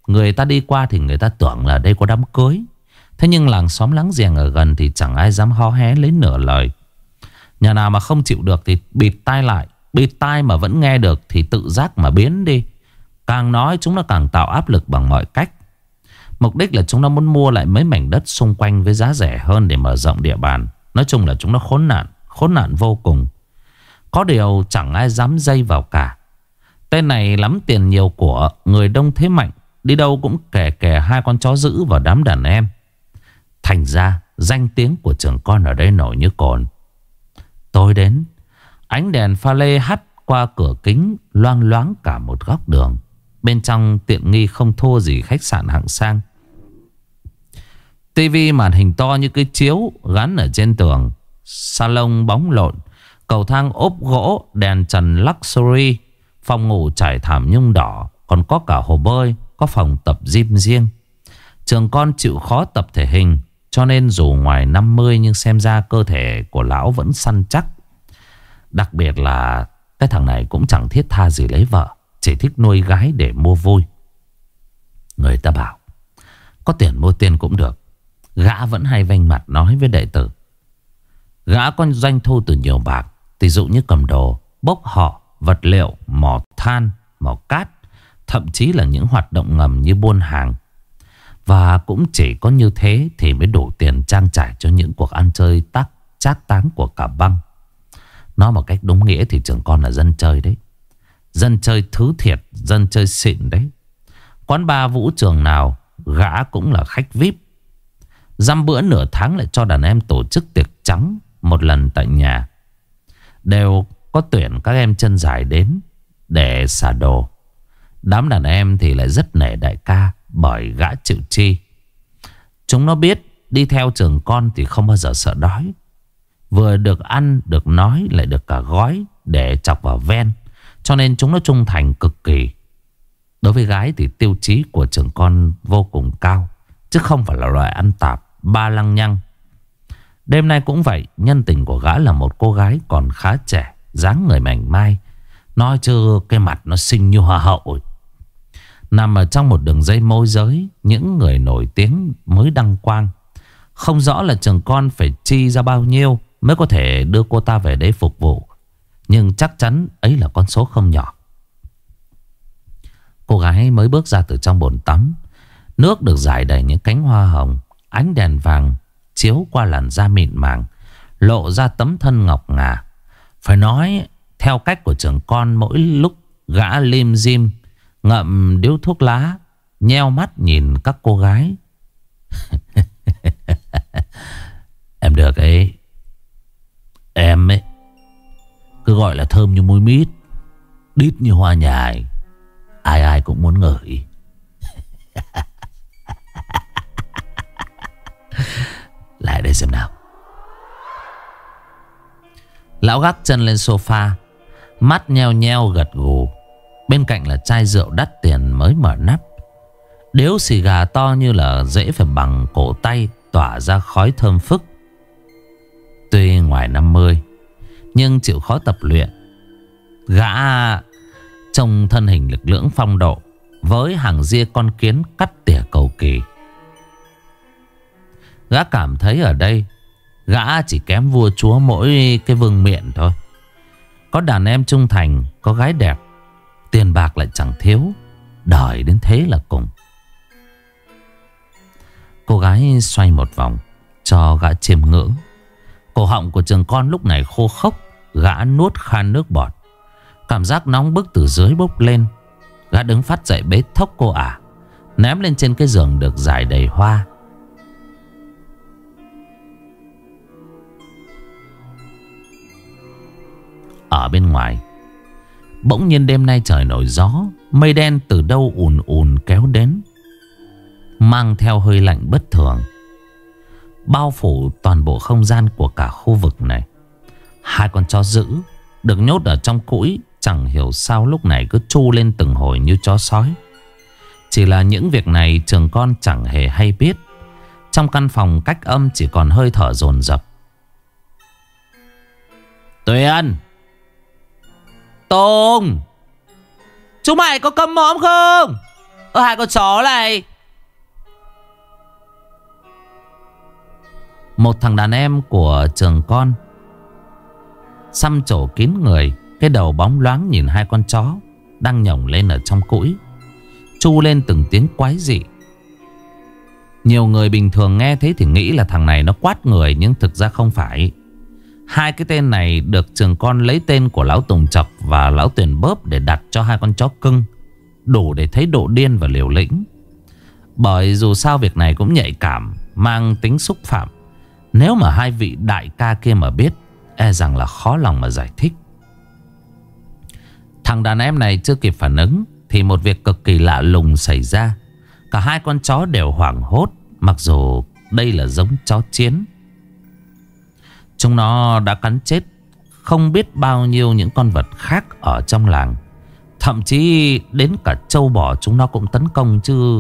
Người ta đi qua thì người ta tưởng là đây có đám cưới. Thế nhưng làng xóm láng giềng ở gần thì chẳng ai dám hó hé lấy nửa lời. Nhà nào mà không chịu được thì bịt tai lại. Bịt tai mà vẫn nghe được thì tự giác mà biến đi. Càng nói chúng nó càng tạo áp lực bằng mọi cách. Mục đích là chúng nó muốn mua lại mấy mảnh đất xung quanh với giá rẻ hơn để mở rộng địa bàn. Nói chung là chúng nó khốn nạn vô cùng. Có điều chẳng ai dám dây vào cả. Tên này lắm tiền nhiều của, người đông thế mạnh, đi đâu cũng kè kè hai con chó dữ vào đám đàn em. Thành ra danh tiếng của trưởng con ở đây nổi như cồn. Tối đến, ánh đèn pha lê hắt qua cửa kính loang loáng cả một góc đường. Bên trong tiện nghi không thua gì khách sạn hạng sang. tivi màn hình to như cái chiếu gắn ở trên tường. Salon bóng lộn, cầu thang ốp gỗ, đèn trần luxury, phòng ngủ trải thảm nhung đỏ, còn có cả hồ bơi, có phòng tập gym riêng. Trường con chịu khó tập thể hình, cho nên dù ngoài 50 nhưng xem ra cơ thể của lão vẫn săn chắc. Đặc biệt là cái thằng này cũng chẳng thiết tha gì lấy vợ, chỉ thích nuôi gái để mua vui. Người ta bảo có tiền mua tiền cũng được. Gã vẫn hay vênh mặt nói với đệ tử. Gã có doanh thu từ nhiều bạc, ví dụ như cầm đồ, bốc họ, vật liệu, mỏ than, mỏ cát, thậm chí là những hoạt động ngầm như buôn hàng. Và cũng chỉ có như thế thì mới đủ tiền trang trải cho những cuộc ăn chơi trác táng của cả băng. Nói một cách đúng nghĩa thì trưởng con là dân chơi đấy. Dân chơi thứ thiệt, dân chơi xịn đấy. Quán bar vũ trường nào gã cũng là khách VIP. Dăm bữa nửa tháng lại cho đàn em tổ chức tiệc trắng một lần tại nhà. Đều có tuyển các em chân dài đến để xả đồ. Đám đàn em thì lại rất nể đại ca, bởi gã chịu chi. Chúng nó biết đi theo trưởng con thì không bao giờ sợ đói. Vừa được ăn, được nói, lại được cả gói để chọc vào ven. Cho nên chúng nó trung thành cực kỳ. Đối với gái thì tiêu chí của trưởng con vô cùng cao, chứ không phải là loại ăn tạp, ba lăng nhăng. Đêm nay cũng vậy. Nhân tình của gã là một cô gái còn khá trẻ, dáng người mảnh mai, nói chứ cái mặt nó xinh như hoa hậu. Nằm ở trong một đường dây môi giới những người nổi tiếng mới đăng quang. Không rõ là trưởng con phải chi ra bao nhiêu mới có thể đưa cô ta về đây phục vụ, nhưng chắc chắn ấy là con số không nhỏ. Cô gái mới bước ra từ trong bồn tắm. Nước được rải đầy những cánh hoa hồng. Ánh đèn vàng chiếu qua làn da mịn màng, lộ ra tấm thân ngọc ngà. Phải nói theo cách của trưởng con, mỗi lúc gã lim dim ngậm điếu thuốc lá, nheo mắt nhìn các cô gái. Em được ấy. Em ấy cứ gọi là thơm như môi mít, đít như hoa nhài, ai ai cũng muốn ngửi. Lại đây xem nào. Lão gác chân lên sofa, mắt nheo nheo gật gù. Bên cạnh là chai rượu đắt tiền mới mở nắp. Điếu xì gà to như là dễ phải bằng cổ tay, tỏa ra khói thơm phức. Tuy ngoài 50 nhưng chịu khó tập luyện. Gã trông thân hình lực lưỡng phong độ, với hàng ria con kiến cắt tỉa cầu kỳ. Gã cảm thấy ở đây gã chỉ kém vua chúa mỗi cái vương miện thôi. Có đàn em trung thành, có gái đẹp, tiền bạc lại chẳng thiếu. Đời đến thế là cùng. Cô gái xoay một vòng cho gã chiêm ngưỡng. Cổ họng của trường con lúc này khô khốc. Gã nuốt khan nước bọt. Cảm giác nóng bức từ dưới bốc lên. Gã đứng phát dậy bế thốc cô ả, ném lên trên cái giường được rải đầy hoa. Ở bên ngoài, bỗng nhiên đêm nay trời nổi gió. Mây đen từ đâu ùn ùn kéo đến, mang theo hơi lạnh bất thường, bao phủ toàn bộ không gian của cả khu vực này. Hai con chó dữ được nhốt ở trong cũi chẳng hiểu sao lúc này cứ tru lên từng hồi như chó sói. Chỉ là những việc này trường con chẳng hề hay biết. Trong căn phòng cách âm chỉ còn hơi thở dồn dập. Tuyền, Tùng, chúng mày có câm mõm không? Ơ hai con chó này. Một thằng đàn em của trường con xăm trổ kín người, cái đầu bóng loáng nhìn hai con chó đang nhổng lên ở trong cũi, chu lên từng tiếng quái dị. Nhiều người bình thường nghe thấy thì nghĩ là thằng này nó quát người, nhưng thực ra không phải. Hai cái tên này được trường con lấy tên của lão Tùng Chọc và lão Tuyền Bóp để đặt cho hai con chó cưng, đủ để thấy độ điên và liều lĩnh. Bởi dù sao việc này cũng nhạy cảm, mang tính xúc phạm. Nếu mà hai vị đại ca kia mà biết, e rằng là khó lòng mà giải thích. Thằng đàn em này chưa kịp phản ứng thì một việc cực kỳ lạ lùng xảy ra. Cả hai con chó đều hoảng hốt, mặc dù đây là giống chó chiến. Chúng nó đã cắn chết không biết bao nhiêu những con vật khác ở trong làng. Thậm chí đến cả trâu bò chúng nó cũng tấn công chứ.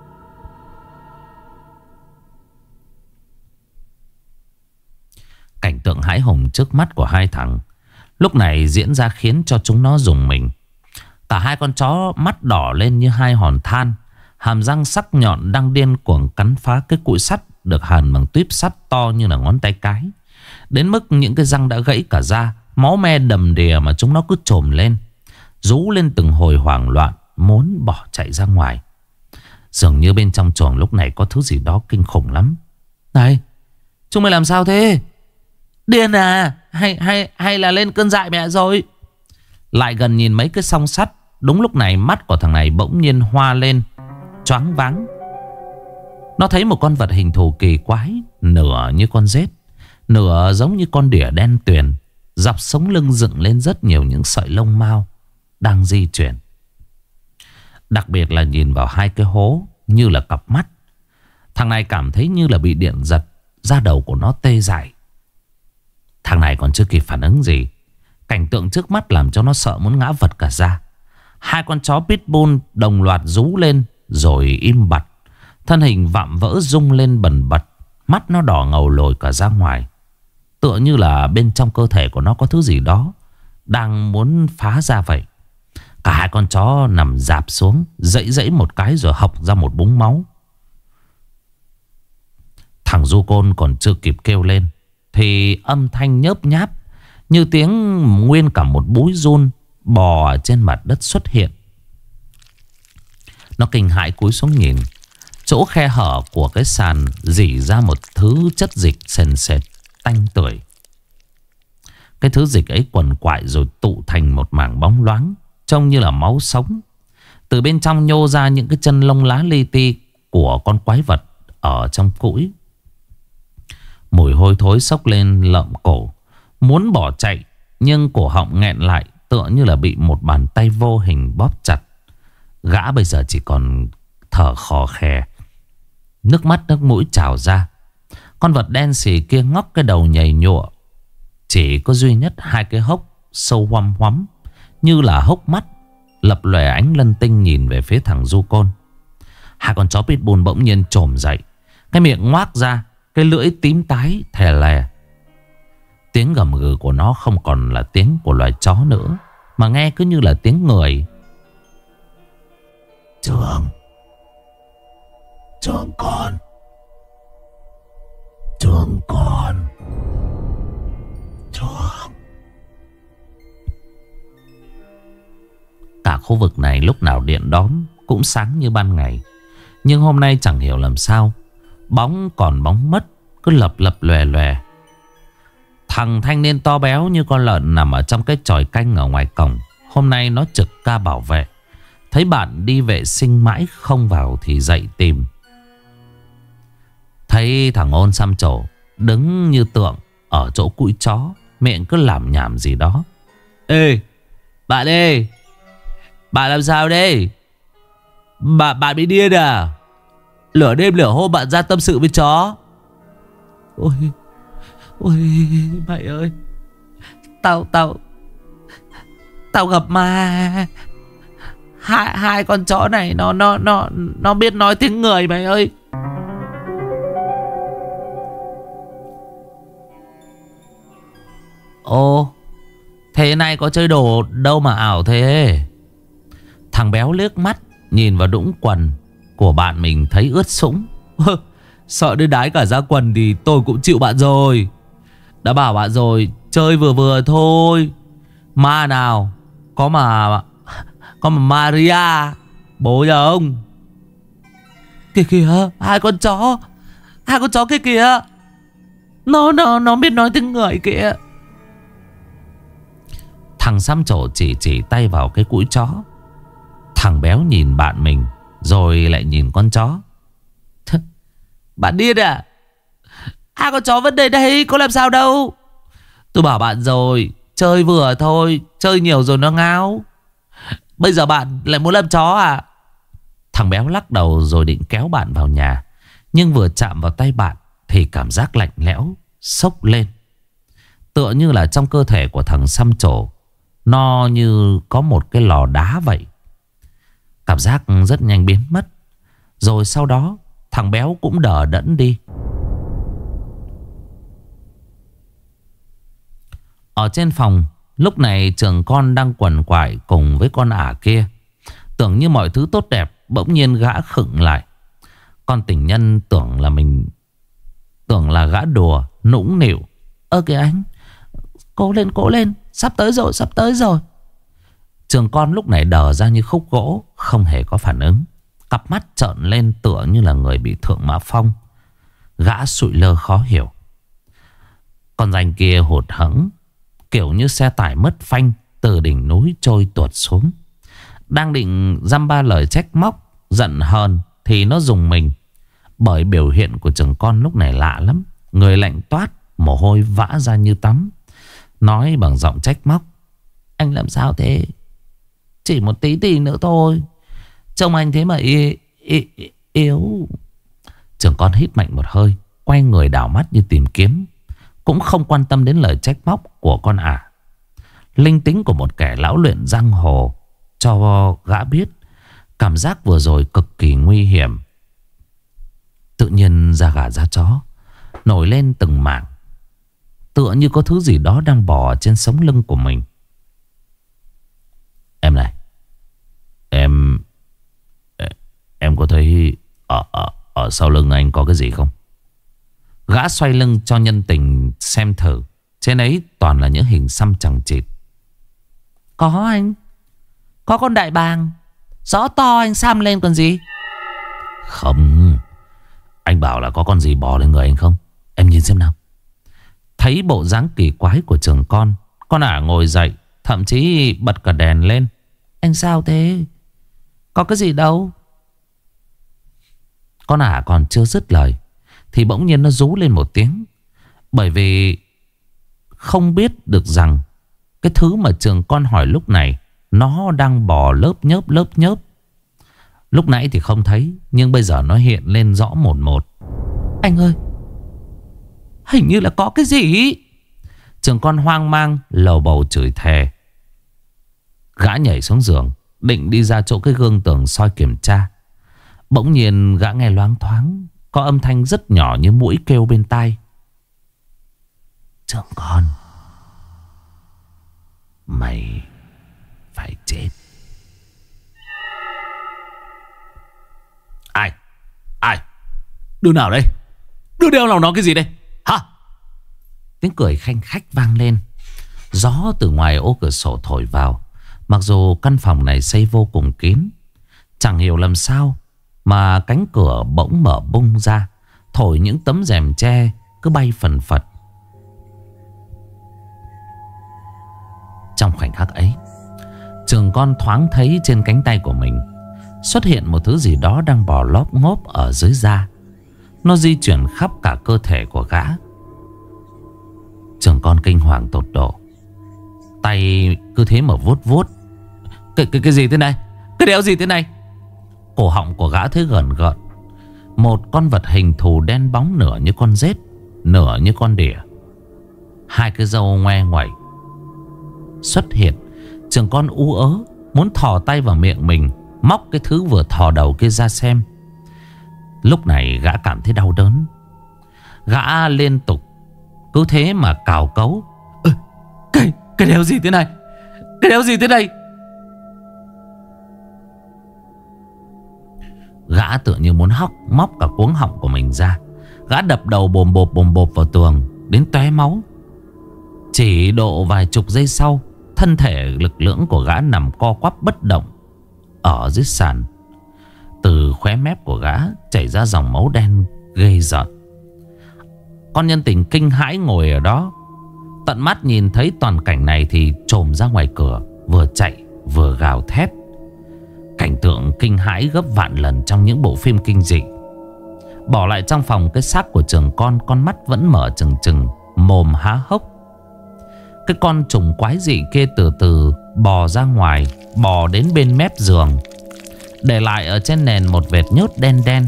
Cảnh tượng hãi hùng trước mắt của hai thằng lúc này diễn ra khiến cho chúng nó rùng mình. Cả hai con chó mắt đỏ lên như hai hòn than, hàm răng sắc nhọn đang điên cuồng cắn phá cái cụi sắt được hàn bằng tuyếp sắt to như là ngón tay cái. Đến mức những cái răng đã gãy cả ra, máu me đầm đìa mà chúng nó cứ trồm lên, rú lên từng hồi hoảng loạn, muốn bỏ chạy ra ngoài. Dường như bên trong chuồng lúc này có thứ gì đó kinh khủng lắm. Này, chúng mày làm sao thế? Điên à? Hay là lên cơn dại mẹ rồi? Lại gần nhìn mấy cái song sắt. Đúng lúc này mắt của thằng này bỗng nhiên hoa lên, choáng váng. Nó thấy một con vật hình thù kỳ quái, nửa như con rết, nửa giống như con đỉa đen tuyền. Dọc sống lưng dựng lên rất nhiều những sợi lông mao đang di chuyển. Đặc biệt là nhìn vào hai cái hố như là cặp mắt. Thằng này cảm thấy như là bị điện giật, da đầu của nó tê dại. Thằng này còn chưa kịp phản ứng gì, cảnh tượng trước mắt làm cho nó sợ muốn ngã vật cả ra. Hai con chó pitbull đồng loạt rú lên rồi im bặt. Thân hình vạm vỡ rung lên bần bật, mắt nó đỏ ngầu lồi cả ra ngoài. Tựa như là bên trong cơ thể của nó có thứ gì đó đang muốn phá ra vậy. Cả hai con chó nằm rạp xuống, dãy dãy một cái rồi hộc ra một búng máu. Thằng Du Côn còn chưa kịp kêu lên thì âm thanh nhớp nháp như tiếng nguyên cả một búi giun bò trên mặt đất xuất hiện. Nó kinh hãi cúi xuống nhìn. Chỗ khe hở của cái sàn rỉ ra một thứ chất dịch sền sệt tanh tưởi. Cái thứ dịch ấy quằn quại rồi tụ thành một mảng bóng loáng, trông như là máu sống. Từ bên trong nhô ra những cái chân lông lá li ti của con quái vật ở trong cũi. Mùi hôi thối xốc lên lợm cổ, muốn bỏ chạy nhưng cổ họng nghẹn lại, tựa như là bị một bàn tay vô hình bóp chặt. Gã bây giờ chỉ còn thở khò khè, nước mắt nước mũi trào ra. Con vật đen xì kia ngóc cái đầu nhầy nhụa, chỉ có duy nhất hai cái hốc sâu hoăm hoắm như là hốc mắt, lập lòe ánh lân tinh nhìn về phía thằng Du Côn. Hai con chó pitbull bỗng nhiên trồm dậy, cái miệng ngoác ra, cái lưỡi tím tái thè lè. Tiếng gầm gừ của nó không còn là tiếng của loài chó nữa, mà nghe cứ như là tiếng người. Trường con, Trường con, Trường. Cả khu vực này lúc nào điện đóm cũng sáng như ban ngày. Nhưng hôm nay chẳng hiểu làm sao, bóng còn bóng mất, cứ lập lập lòe lòe. Thằng thanh niên to béo như con lợn nằm ở trong cái chòi canh ở ngoài cổng, hôm nay nó trực ca bảo vệ. Thấy bạn đi vệ sinh mãi không vào thì dậy tìm. Thấy thằng Ôn xăm trổ đứng như tượng ở chỗ cũi chó, miệng cứ làm nhảm gì đó. Ê, bạn ơi, bạn làm sao đây? Bạn bị điên à? Lửa đêm lửa hôm bạn ra tâm sự với chó. Ôi mày ơi, Tao gặp ma. Hai con chó này nó biết nói tiếng người mày ơi. Ồ, thế này có chơi đồ đâu mà ảo thế? Thằng béo liếc mắt nhìn vào đũng quần của bạn mình thấy ướt sũng. Sợ đến đái cả ra quần thì tôi cũng chịu bạn rồi. Đã bảo bạn rồi, chơi vừa vừa thôi. Ma nào, có mà Maria, bố nhà ông. Kìa kìa, hai con chó kia kìa. Nó biết nói tiếng người kìa. Thằng xăm trổ chỉ tay vào cái cũi chó. Thằng béo nhìn bạn mình rồi lại nhìn con chó. Bạn điên à? Hai con chó vẫn đây đây, có làm sao đâu. Tôi bảo bạn rồi, chơi vừa thôi, chơi nhiều rồi nó ngáo. Bây giờ bạn lại muốn làm chó à? Thằng béo lắc đầu rồi định kéo bạn vào nhà. Nhưng vừa chạm vào tay bạn thì cảm giác lạnh lẽo xốc lên. Tựa như là trong cơ thể của thằng xăm trổ nó như có một cái lò đá vậy. Cảm giác rất nhanh biến mất. Rồi sau đó thằng béo cũng đờ đẫn đi. Ở trên phòng, lúc này Trường Con đang quằn quại cùng với con ả kia. Tưởng như mọi thứ tốt đẹp, bỗng nhiên gã khựng lại. Con tình nhân tưởng là gã đùa, nũng nịu. Ơ kìa anh, cố lên, sắp tới rồi. Trường Con lúc này đờ ra như khúc gỗ, không hề có phản ứng. Cặp mắt trợn lên tựa như là người bị thượng mã phong. Gã sụi lơ khó hiểu. Con ranh kia hụt hẫng, kiểu như xe tải mất phanh từ đỉnh núi trôi tuột xuống. Đang định dăm ba lời trách móc, giận hờn thì nó rùng mình. Bởi biểu hiện của Trường Con lúc này lạ lắm. Người lạnh toát, mồ hôi vã ra như tắm. Nói bằng giọng trách móc: anh làm sao thế? Chỉ một tí nữa thôi. Trông anh thế mà yếu. Trường Con hít mạnh một hơi, quay người đảo mắt như tìm kiếm, cũng không quan tâm đến lời trách móc của con ả. Linh tính của một kẻ lão luyện giang hồ cho gã biết cảm giác vừa rồi cực kỳ nguy hiểm. Tự nhiên da gà da chó nổi lên từng mảng, tựa như có thứ gì đó đang bò trên sống lưng của mình. Em này, em có thấy ở sau lưng anh có cái gì không? Gã xoay lưng cho nhân tình xem thử. Trên ấy toàn là những hình xăm chằng chịt. Có anh, có con đại bàng rõ to anh xăm lên còn gì. Không, anh bảo là có con gì bò lên người anh không? Em nhìn xem nào. Thấy bộ dáng kỳ quái của Trường con ả ngồi dậy, thậm chí bật cả đèn lên. Anh sao thế? Có cái gì đâu. Con ả còn chưa dứt lời thì bỗng nhiên nó rú lên một tiếng. Bởi vì không biết được rằng cái thứ mà Trường Con hỏi lúc này nó đang bò lớp nhớp. Lúc nãy thì không thấy, nhưng bây giờ nó hiện lên rõ một. Anh ơi, hình như là có cái gì. Trường Con hoang mang lầu bầu chửi thề. Gã nhảy xuống giường, định đi ra chỗ cái gương tường soi kiểm tra. Bỗng nhiên gã nghe loáng thoáng có âm thanh rất nhỏ như muỗi kêu bên tai. Trường Con, mày phải chết. Ai? Đứa nào đây? Đứa đeo lòng nó cái gì đây? Hả? Tiếng cười khanh khách vang lên. Gió từ ngoài ô cửa sổ thổi vào. Mặc dù căn phòng này xây vô cùng kín, chẳng hiểu làm sao mà cánh cửa bỗng mở bung ra, thổi những tấm rèm tre cứ bay phần phật. Trong khoảnh khắc ấy, Trường Con thoáng thấy trên cánh tay của mình xuất hiện một thứ gì đó đang bò lóp ngóp ở dưới da. Nó di chuyển khắp cả cơ thể của gã. Trường Con kinh hoàng tột độ, tay cứ thế mà vuốt. Cái gì thế này? Cái đéo gì thế này? Cổ họng của gã thấy gợn. Một con vật hình thù đen bóng, nửa như con rết, nửa như con đỉa. Hai cái râu ngoe ngoẩy xuất hiện. Trường Con ú ớ muốn thò tay vào miệng mình, móc cái thứ vừa thò đầu kia ra xem. Lúc này gã cảm thấy đau đớn. Gã liên tục cứ thế mà cào cấu. Cái đéo gì thế này? Cái đéo gì thế này? Gã tựa như muốn móc cả cuống họng của mình ra. Gã đập đầu bồm bộp vào tường đến tóe máu. Chỉ độ vài chục giây sau, thân thể lực lưỡng của gã nằm co quắp bất động ở dưới sàn. Từ khóe mép của gã chảy ra dòng máu đen ghê rợn. Con nhân tình kinh hãi ngồi ở đó, tận mắt nhìn thấy toàn cảnh này thì trồm ra ngoài cửa, vừa chạy vừa gào thét. Cảnh tượng kinh hãi gấp vạn lần trong những bộ phim kinh dị. Bỏ lại trong phòng cái xác của Trường con mắt vẫn mở trừng trừng, mồm há hốc. Cái con trùng quái dị kia từ từ bò ra ngoài, bò đến bên mép giường, để lại ở trên nền một vệt nhớt đen đen.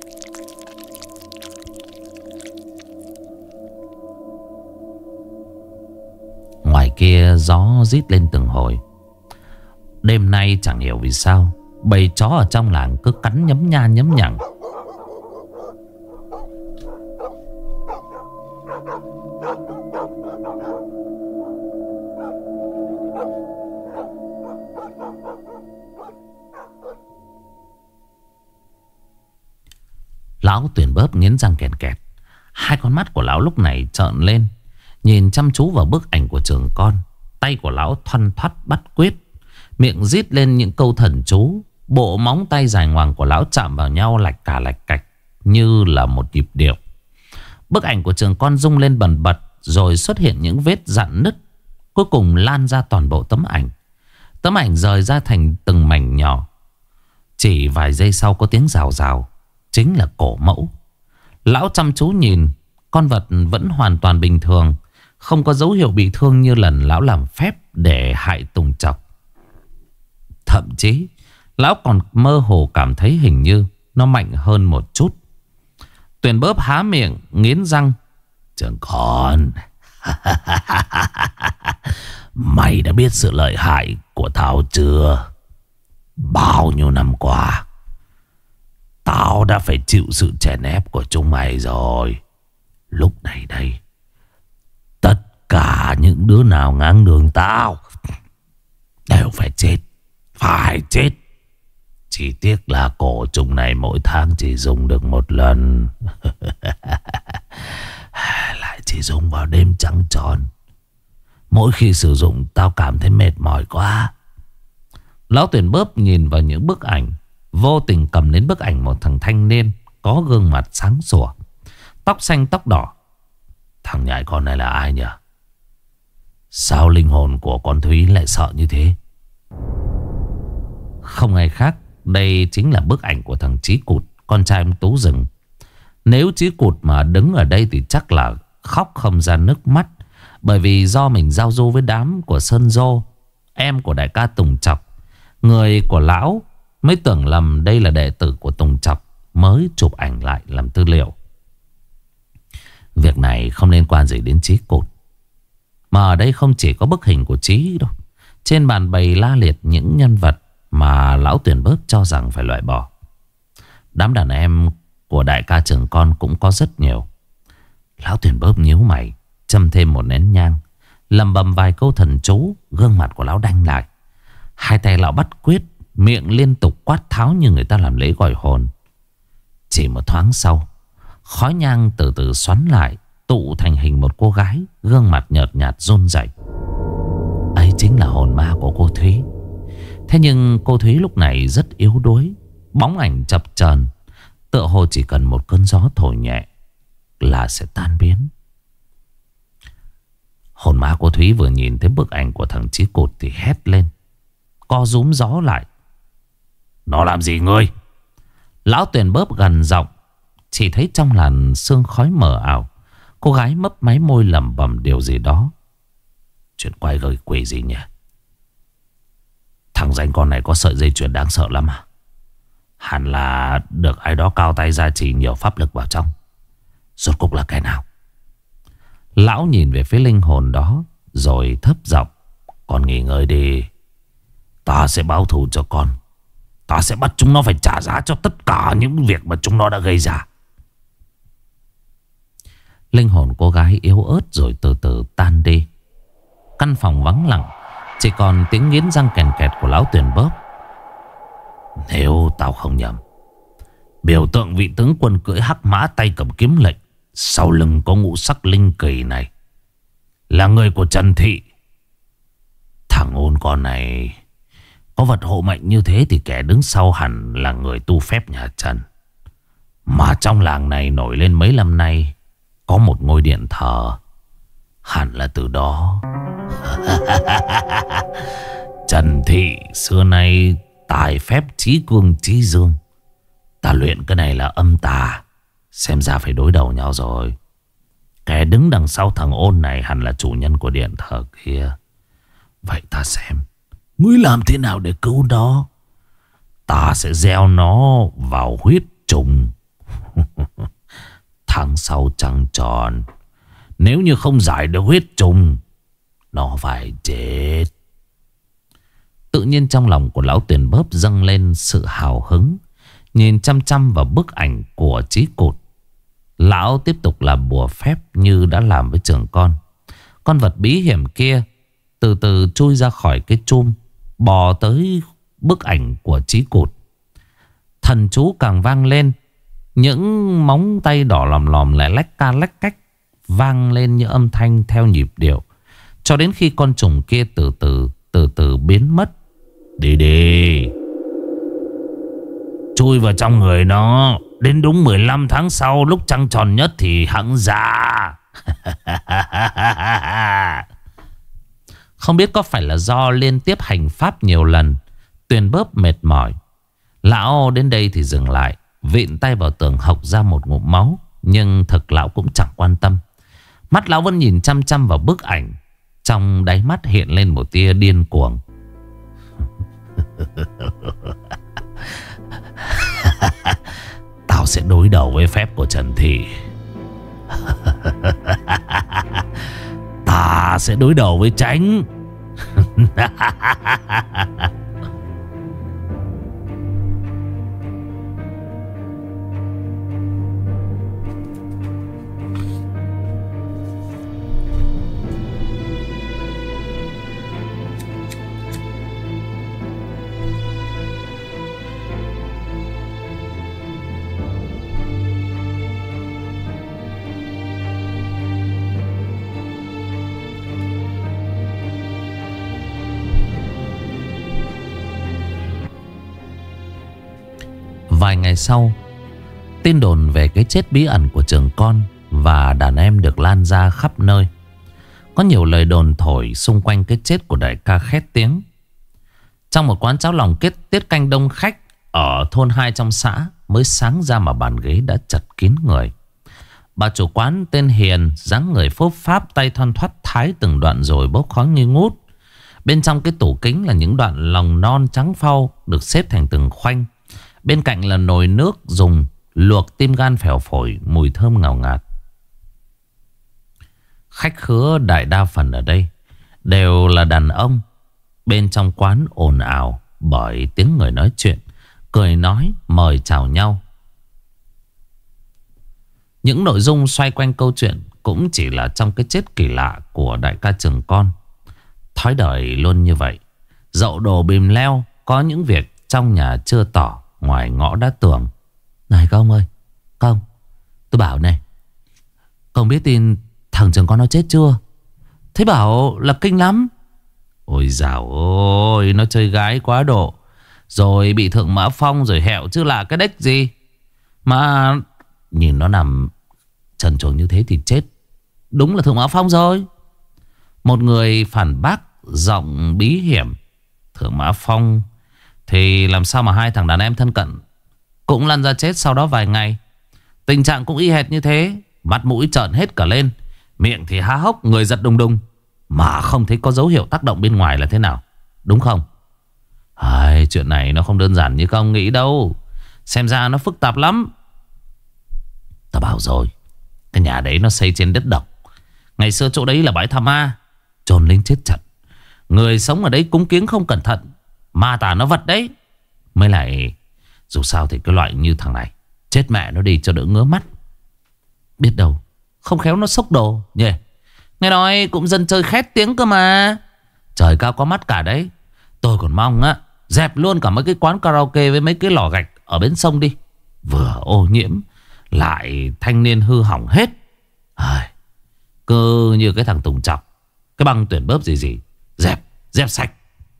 Ngoài kia gió rít lên từng hồi. Đêm nay chẳng hiểu vì sao bầy chó ở trong làng cứ cắn nhấm nha nhấm nhằng. Lão Tuyển Bớp nghiến răng kèn kẹt. Hai con mắt của lão lúc này trợn lên, nhìn chăm chú vào bức ảnh của Trường con. Tay của lão thoăn thoắt bắt quyết, miệng rít lên những câu thần chú. Bộ móng tay dài ngoằng của lão chạm vào nhau lạch cả lạch cạch như là một nhịp điệu. Bức ảnh của Trường con rung lên bần bật, rồi xuất hiện những vết rạn nứt, cuối cùng lan ra toàn bộ tấm ảnh. Tấm ảnh rời ra thành từng mảnh nhỏ. Chỉ vài giây sau có tiếng rào rào, chính là cổ mẫu. Lão chăm chú nhìn, con vật vẫn hoàn toàn bình thường, không có dấu hiệu bị thương như lần lão làm phép để hại Tùng Trọc. Thậm chí lão còn mơ hồ cảm thấy hình như nó mạnh hơn một chút. Tuyển Bớp há miệng nghiến răng. Trường con, mày đã biết sự lợi hại của tao chưa? Bao nhiêu năm qua tao đã phải chịu sự chèn ép của chúng mày rồi. Lúc này đây, tất cả những đứa nào ngáng đường tao đều phải chết. Phải chết. Chỉ tiếc là cổ trùng này mỗi tháng chỉ dùng được một lần. Lại chỉ dùng vào đêm trăng tròn. Mỗi khi sử dụng tao cảm thấy mệt mỏi quá. Lão Tuyển Bớp nhìn vào những bức ảnh, vô tình cầm đến bức ảnh một thằng thanh niên có gương mặt sáng sủa, tóc xanh tóc đỏ. Thằng nhãi con này là ai nhỉ? Sao linh hồn của con Thúy lại sợ như thế? Không ai khác, đây chính là bức ảnh của thằng Chí Cụt, con trai ông Tú Rừng. Nếu Chí Cụt mà đứng ở đây thì chắc là khóc không ra nước mắt. Bởi vì do mình giao du với đám của Sơn Dô, em của đại ca Tùng Trọc, người của lão mới tưởng lầm đây là đệ tử của Tùng Trọc, mới chụp ảnh lại làm tư liệu. Việc này không liên quan gì đến Chí Cụt. Mà ở đây không chỉ có bức hình của Chí đâu. Trên bàn bày la liệt những nhân vật mà lão Tuyển Bớp cho rằng phải loại bỏ. Đám đàn em của đại ca Trường con cũng có rất nhiều. Lão Tuyển Bớp nhíu mày, châm thêm một nén nhang, lầm bầm vài câu thần chú. Gương mặt của lão đanh lại, hai tay lão bắt quyết, miệng liên tục quát tháo như người ta làm lễ gọi hồn. Chỉ một thoáng sau, khói nhang từ từ xoắn lại, tụ thành hình một cô gái, gương mặt nhợt nhạt run rẩy. Ấy chính là hồn ma của cô Thúy. Thế nhưng cô Thúy lúc này rất yếu đuối, bóng ảnh chập chờn, tựa hồ chỉ cần một cơn gió thổi nhẹ là sẽ tan biến. Hồn ma cô Thúy vừa nhìn thấy bức ảnh của thằng Chí Cụt thì hét lên, co rúm gió lại. Nó làm gì ngươi? Lão Tuyển Bớp gần giọng. Chỉ thấy trong làn sương khói mờ ảo, cô gái mấp máy môi lẩm bẩm điều gì đó. Chuyện quái gời quỷ gì nhỉ? Thằng danh con này có sợi dây chuyền đáng sợ lắm à? Hẳn là được ai đó cao tay gia trì nhiều pháp lực vào trong. Rốt cuộc là cái nào? Lão nhìn về phía linh hồn đó, rồi thấp giọng. Con nghỉ ngơi đi, ta sẽ báo thù cho con. Ta sẽ bắt chúng nó phải trả giá cho tất cả những việc mà chúng nó đã gây ra. Linh hồn cô gái yếu ớt rồi từ từ tan đi. Căn phòng vắng lặng, chỉ còn tiếng nghiến răng kèn kẹt của lão Tuyển Bớp. Nếu tao không nhầm, Biểu tượng vị tướng quân cưỡi hắc mã tay cầm kiếm lệnh, sau lưng có ngũ sắc linh kỳ này là người của Trần Thị. Thằng ôn con này có vật hộ mệnh như thế thì kẻ đứng sau hẳn là người tu phép nhà Trần. Mà trong làng này nổi lên mấy năm nay có một ngôi điện thờ, hẳn là từ đó. Trần Thị xưa nay tài phép trí cương trí dương. Ta luyện cái này là âm tà, xem ra phải đối đầu nhau rồi. Kẻ đứng đằng sau thằng ôn này hẳn là chủ nhân của điện thờ kia. Vậy ta xem ngươi làm thế nào để cứu nó. Ta sẽ gieo nó vào huyết trùng. Tháng sau trăng tròn, nếu như không giải được huyết trùng, nó phải chết. Tự nhiên trong lòng của lão Tiền Bóp dâng lên sự hào hứng, nhìn chăm chăm vào bức ảnh của Chí Cụt. Lão tiếp tục làm bùa phép như đã làm với trưởng con. Con vật bí hiểm kia từ từ chui ra khỏi cái chum, bò tới bức ảnh của Chí Cụt. Thần chú càng vang lên, những móng tay đỏ lòm lòm lại lách ca lách cách vang lên như âm thanh theo nhịp điệu, cho đến khi con trùng kia từ từ biến mất. Đi đi, chui vào trong người nó, đến đúng 15 tháng sau lúc trăng tròn nhất thì hẵng ra. Không biết có phải là do liên tiếp hành pháp nhiều lần, Tuyền Bóp mệt mỏi, lão đến đây thì dừng lại, vịn tay vào tường hộc ra một ngụm máu. Nhưng thực lão cũng chẳng quan tâm. Mắt lão vẫn nhìn chăm chăm vào bức ảnh, trong đáy mắt hiện lên một tia điên cuồng. Tao sẽ đối đầu với phép của Trần Thị. Ta sẽ đối đầu với Tránh. Vài ngày sau, tin đồn về cái chết bí ẩn của trưởng con và đàn em được lan ra khắp nơi. Có nhiều lời đồn thổi xung quanh cái chết của đại ca khét tiếng. Trong một quán cháo lòng tiết canh đông khách ở thôn 2 trong xã, mới sáng ra mà bàn ghế đã chật kín người. Bà chủ quán tên Hiền, dáng người phốp pháp, tay thoăn thoắt thái từng đoạn rồi bốc khói nghi ngút. Bên trong cái tủ kính là những đoạn lòng non trắng phau được xếp thành từng khoanh. Bên cạnh là nồi nước dùng luộc tim gan phèo phổi, mùi thơm ngào ngạt. Khách khứa đại đa phần ở đây đều là đàn ông. Bên trong quán ồn ào bởi tiếng người nói chuyện, cười nói, mời chào nhau. Những nội dung xoay quanh câu chuyện cũng chỉ là trong cái chết kỳ lạ của đại ca trưởng con. Thói đời luôn như vậy, dậu đồ bìm leo, có những việc trong nhà chưa tỏ, ngoài ngõ đã tường. Này công ơi, công, tôi bảo này, công biết tin thằng trưởng con nó chết chưa? Thấy bảo là kinh lắm. Ôi dào ôi, nó chơi gái quá độ, rồi bị Thượng Mã Phong rồi hẹo chứ lạ cái đếch gì. Mà nhìn nó nằm trần truồng như thế thì chết đúng là Thượng Mã Phong rồi. Một người phản bác giọng bí hiểm. Thượng Mã Phong thì làm sao mà hai thằng đàn em thân cận cũng lăn ra chết sau đó vài ngày. Tình trạng cũng y hệt như thế. Mặt mũi trợn hết cả lên, miệng thì há hốc, người giật đùng đùng, mà không thấy có dấu hiệu tác động bên ngoài là thế nào, đúng không? Chuyện này nó không đơn giản như các ông nghĩ đâu. Xem ra nó phức tạp lắm. Ta bảo rồi, cái nhà đấy nó xây trên đất độc. Ngày xưa chỗ đấy là bãi tha ma, chôn lính chết chật. Người sống ở đấy cúng kiếng không cẩn thận, ma tà nó vật đấy. Mới lại dù sao thì cái loại như thằng này chết mẹ nó đi cho đỡ ngứa mắt. Biết đâu không khéo nó xốc đồ nhỉ. Nghe nói cũng dân chơi khét tiếng cơ mà. Trời cao có mắt cả đấy. Tôi còn mong á dẹp luôn cả mấy cái quán karaoke với mấy cái lò gạch ở bến sông đi. Vừa ô nhiễm lại thanh niên hư hỏng hết. Cứ như cái thằng Tùng Chọc, cái băng tuyển bớp gì dẹp sạch.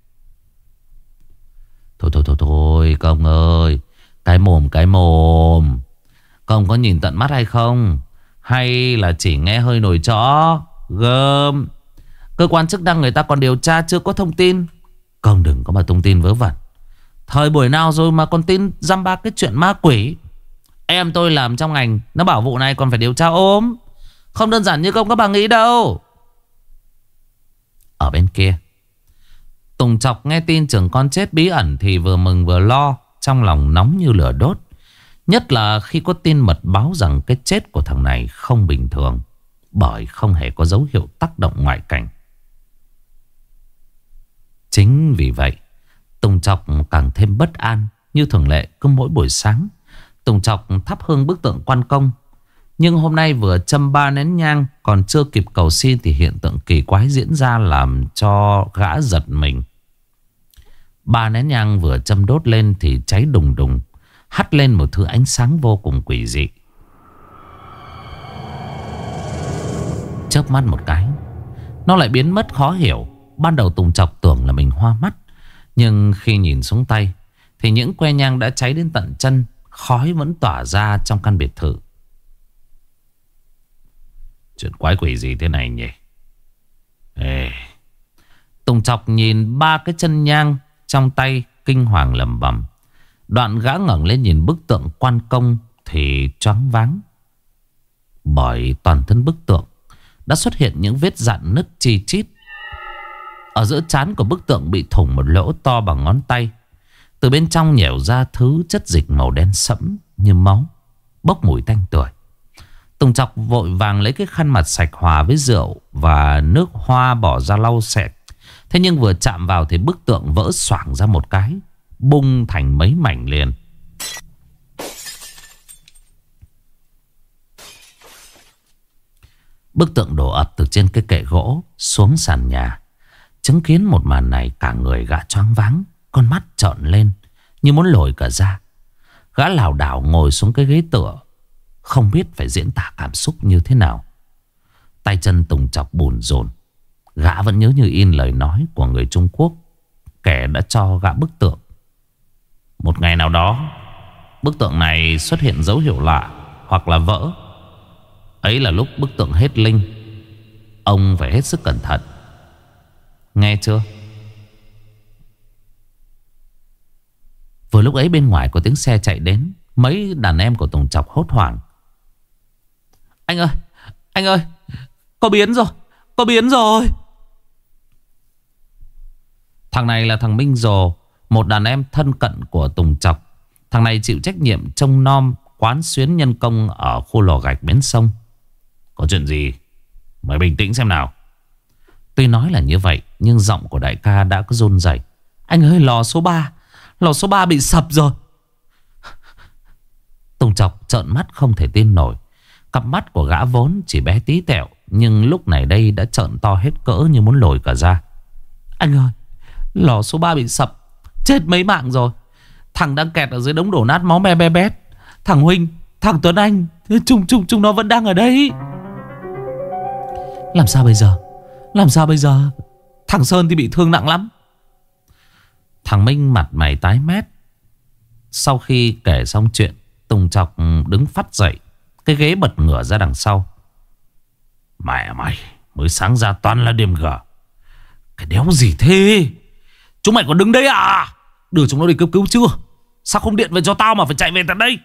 Thôi Công ơi, cái mồm Công có nhìn tận mắt hay không? Hay là chỉ nghe hơi nổi chó? Gơm, cơ quan chức năng người ta còn điều tra chưa có thông tin. Công đừng có mà tung tin vớ vẩn. Thời buổi nào rồi mà còn tin dăm ba cái chuyện ma quỷ. Em tôi làm trong ngành, nó bảo vụ này còn phải điều tra ốm. Không đơn giản như Công các bà nghĩ đâu. Ở bên kia, Tùng Chọc nghe tin trưởng con chết bí ẩn thì vừa mừng vừa lo, trong lòng nóng như lửa đốt. Nhất là khi có tin mật báo rằng cái chết của thằng này không bình thường, bởi không hề có dấu hiệu tác động ngoại cảnh. Chính vì vậy, Tùng Chọc càng thêm bất an. Như thường lệ, cứ mỗi buổi sáng Tùng Chọc thắp hương bức tượng Quan Công. Nhưng hôm nay vừa châm 3 nén nhang, còn chưa kịp cầu xin thì hiện tượng kỳ quái diễn ra làm cho gã giật mình. 3 nén nhang vừa châm đốt lên thì cháy đùng đùng, hắt lên một thứ ánh sáng vô cùng quỷ dị. Chớp mắt một cái, nó lại biến mất khó hiểu. Ban đầu Tùng Chọc tưởng là mình hoa mắt, nhưng khi nhìn xuống tay thì những que nhang đã cháy đến tận chân. Khói vẫn tỏa ra trong căn biệt thự. Chuyện quái quỷ gì thế này nhỉ? Tùng Chọc nhìn 3 cái chân nhang trong tay, kinh hoàng lẩm bẩm. Đoạn gã ngẩng lên nhìn bức tượng Quan Công thì choáng váng. Bởi toàn thân bức tượng đã xuất hiện những vết rạn nứt chi chít. Ở giữa trán của bức tượng bị thủng một lỗ to bằng ngón tay. Từ bên trong nhẻo ra thứ chất dịch màu đen sẫm như máu, bốc mùi tanh tưởi. Tùng Chọc vội vàng lấy cái khăn mặt sạch hòa với rượu và nước hoa bỏ ra lau sạch. Thế nhưng vừa chạm vào thì bức tượng vỡ xoảng ra một cái, bung thành mấy mảnh liền. Bức tượng đổ ập từ trên cái kệ gỗ xuống sàn nhà. Chứng kiến một màn này, cả người gã choáng váng, con mắt trợn lên như muốn lồi cả ra. Gã lảo đảo ngồi xuống cái ghế tựa, không biết phải diễn tả cảm xúc như thế nào. Tay chân Tùng Chọc bủn rộn. Gã vẫn nhớ như in lời nói của người Trung Quốc, kẻ đã cho gã bức tượng. Một ngày nào đó, bức tượng này xuất hiện dấu hiệu lạ hoặc là vỡ. Ấy là lúc bức tượng hết linh. Ông phải hết sức cẩn thận. Nghe chưa? Vừa lúc ấy bên ngoài có tiếng xe chạy đến. Mấy đàn em của Tùng Chọc hốt hoảng. Anh ơi, có biến rồi. Thằng này là thằng Minh Rồ, một đàn em thân cận của Tùng Chọc. Thằng này chịu trách nhiệm trông nom quán xuyến nhân công ở khu lò gạch bến sông. Có chuyện gì? Mày bình tĩnh xem nào. Tuy nói là như vậy, nhưng giọng của đại ca đã có run rẩy. Anh ơi, lò số 3 bị sập rồi. Tùng Chọc trợn mắt không thể tin nổi. Cặp mắt của gã vốn chỉ bé tí tẹo, nhưng lúc này đây đã trợn to hết cỡ như muốn lồi cả ra. Anh ơi, lò số 3 bị sập, chết mấy mạng rồi. Thằng đang kẹt ở dưới đống đổ nát máu me be bét. Thằng Huynh, thằng Tuấn Anh, chúng nó vẫn đang ở đây. Làm sao bây giờ? Thằng Sơn thì bị thương nặng lắm. Thằng Minh mặt mày tái mét. Sau khi kể xong chuyện, Tùng Chọc đứng phắt dậy, cái ghế bật ngửa ra đằng sau. Mẹ mày, mới sáng ra toàn là điểm gở. Cái đéo gì thế? Chúng mày còn đứng đấy à? Đưa chúng nó đi cấp cứu chưa? Sao không điện về cho tao mà phải chạy về tận đây?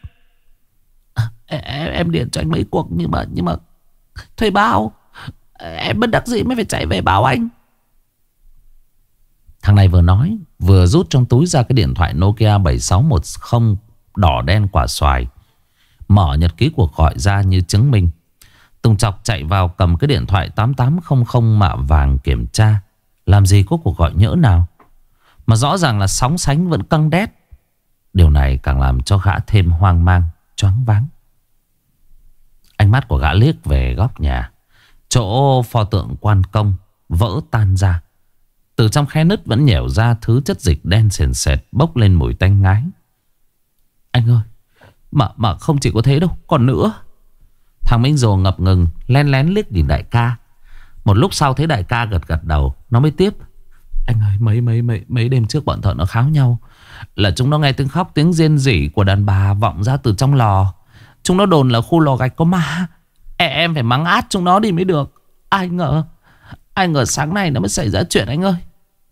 Em điện cho anh mấy cuộc, nhưng mà thuê bao. Em bất đắc dĩ mới phải chạy về báo anh. Thằng này vừa nói vừa rút trong túi ra cái điện thoại Nokia 7610 đỏ đen quả xoài, mở nhật ký cuộc gọi ra như chứng minh. Tùng Chọc chạy vào cầm cái điện thoại 8800 mạ vàng kiểm tra. Làm gì có cuộc gọi nhỡ nào, mà rõ ràng là sóng sánh vẫn căng đét. Điều này càng làm cho gã thêm hoang mang, choáng váng. Ánh mắt của gã liếc về góc nhà, chỗ pho tượng Quan Công vỡ tan ra. Từ trong khe nứt vẫn nhẻo ra thứ chất dịch đen sền sệt, bốc lên mùi tanh ngái. Anh ơi, Mà không chỉ có thế đâu, còn nữa. Thằng Minh Rồ ngập ngừng lén lén liếc nhìn đại ca. Một lúc sau thấy đại ca gật gật đầu, nó mới tiếp. Anh ơi, mấy đêm trước bọn thợ nó kháo nhau, là chúng nó nghe tiếng khóc, tiếng rên rỉ của đàn bà vọng ra từ trong lò. Chúng nó đồn là khu lò gạch có ma. Em phải mắng át chúng nó đi mới được. Ai ngờ sáng nay nó mới xảy ra chuyện anh ơi.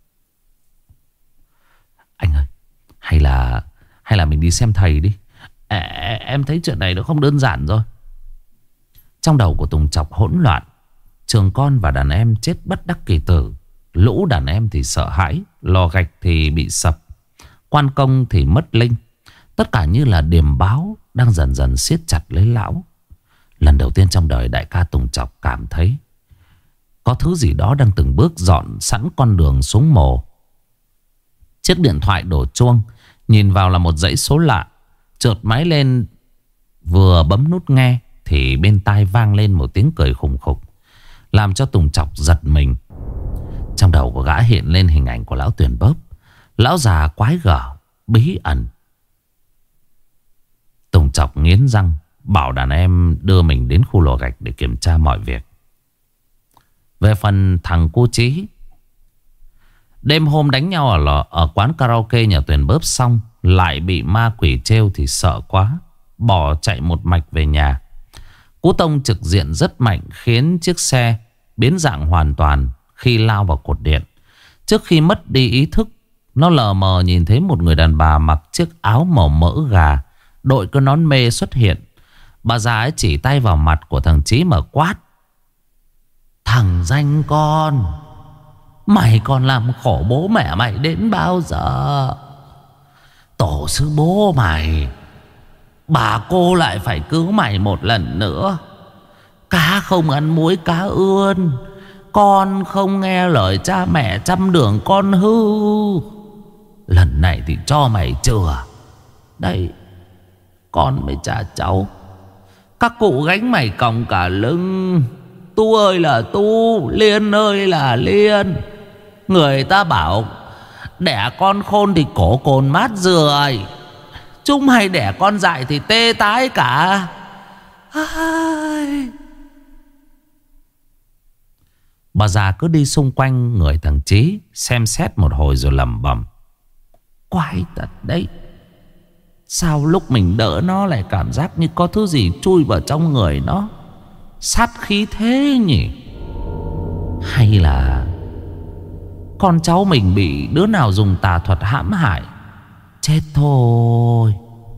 Anh ơi, hay là mình đi xem thầy đi. Em thấy chuyện này nó không đơn giản rồi. Trong đầu của Tùng Chọc hỗn loạn. Trường con và đàn em chết bất đắc kỳ tử. Lũ đàn em thì sợ hãi, lò gạch thì bị sập, quan công thì mất linh. Tất cả như là điềm báo đang dần dần siết chặt lấy lão. Lần đầu tiên trong đời đại ca Tùng Chọc cảm thấy có thứ gì đó đang từng bước dọn sẵn con đường xuống mồ. Chiếc điện thoại đổ chuông, nhìn vào là một dãy số lạ. Chợt máy lên, vừa bấm nút nghe thì bên tai vang lên một tiếng cười khùng khục, làm cho Tùng Chọc giật mình. Trong đầu của gã hiện lên hình ảnh của lão Tuyền Bóp, lão già quái gở, bí ẩn. Tùng Chọc nghiến răng bảo đàn em đưa mình đến khu lò gạch để kiểm tra mọi việc. Về phần thằng cô Chí, đêm hôm đánh nhau ở quán karaoke nhà Tuyền Bóp xong, lại bị ma quỷ trêu thì sợ quá, bỏ chạy một mạch về nhà. Cú tông trực diện rất mạnh khiến chiếc xe biến dạng hoàn toàn khi lao vào cột điện. Trước khi mất đi ý thức, nó lờ mờ nhìn thấy một người đàn bà mặc chiếc áo màu mỡ gà, đội cái nón mê xuất hiện. Bà già ấy chỉ tay vào mặt của thằng Chí mà quát. Thằng danh con, mày còn làm khổ bố mẹ mày đến bao giờ? Tổ sư bố mày, bà cô lại phải cứu mày một lần nữa. Cá không ăn muối cá ươn, con không nghe lời cha mẹ trăm đường con hư. Lần này thì cho mày chừa. Đây, con mới trả cháu. Các cụ gánh mày còng cả lưng. Tu ơi là tu, Liên ơi là Liên. Người ta bảo đẻ con khôn thì cổ cồn mát rười, chúng mày đẻ con dại thì tê tái cả. Bà già cứ đi xung quanh người thằng Chí, xem xét một hồi rồi lẩm bẩm. Quái thật đấy, sao lúc mình đỡ nó lại cảm giác như có thứ gì chui vào trong người nó, sát khí thế nhỉ? Hay là con cháu mình bị đứa nào dùng tà thuật hãm hại? Chết thôi.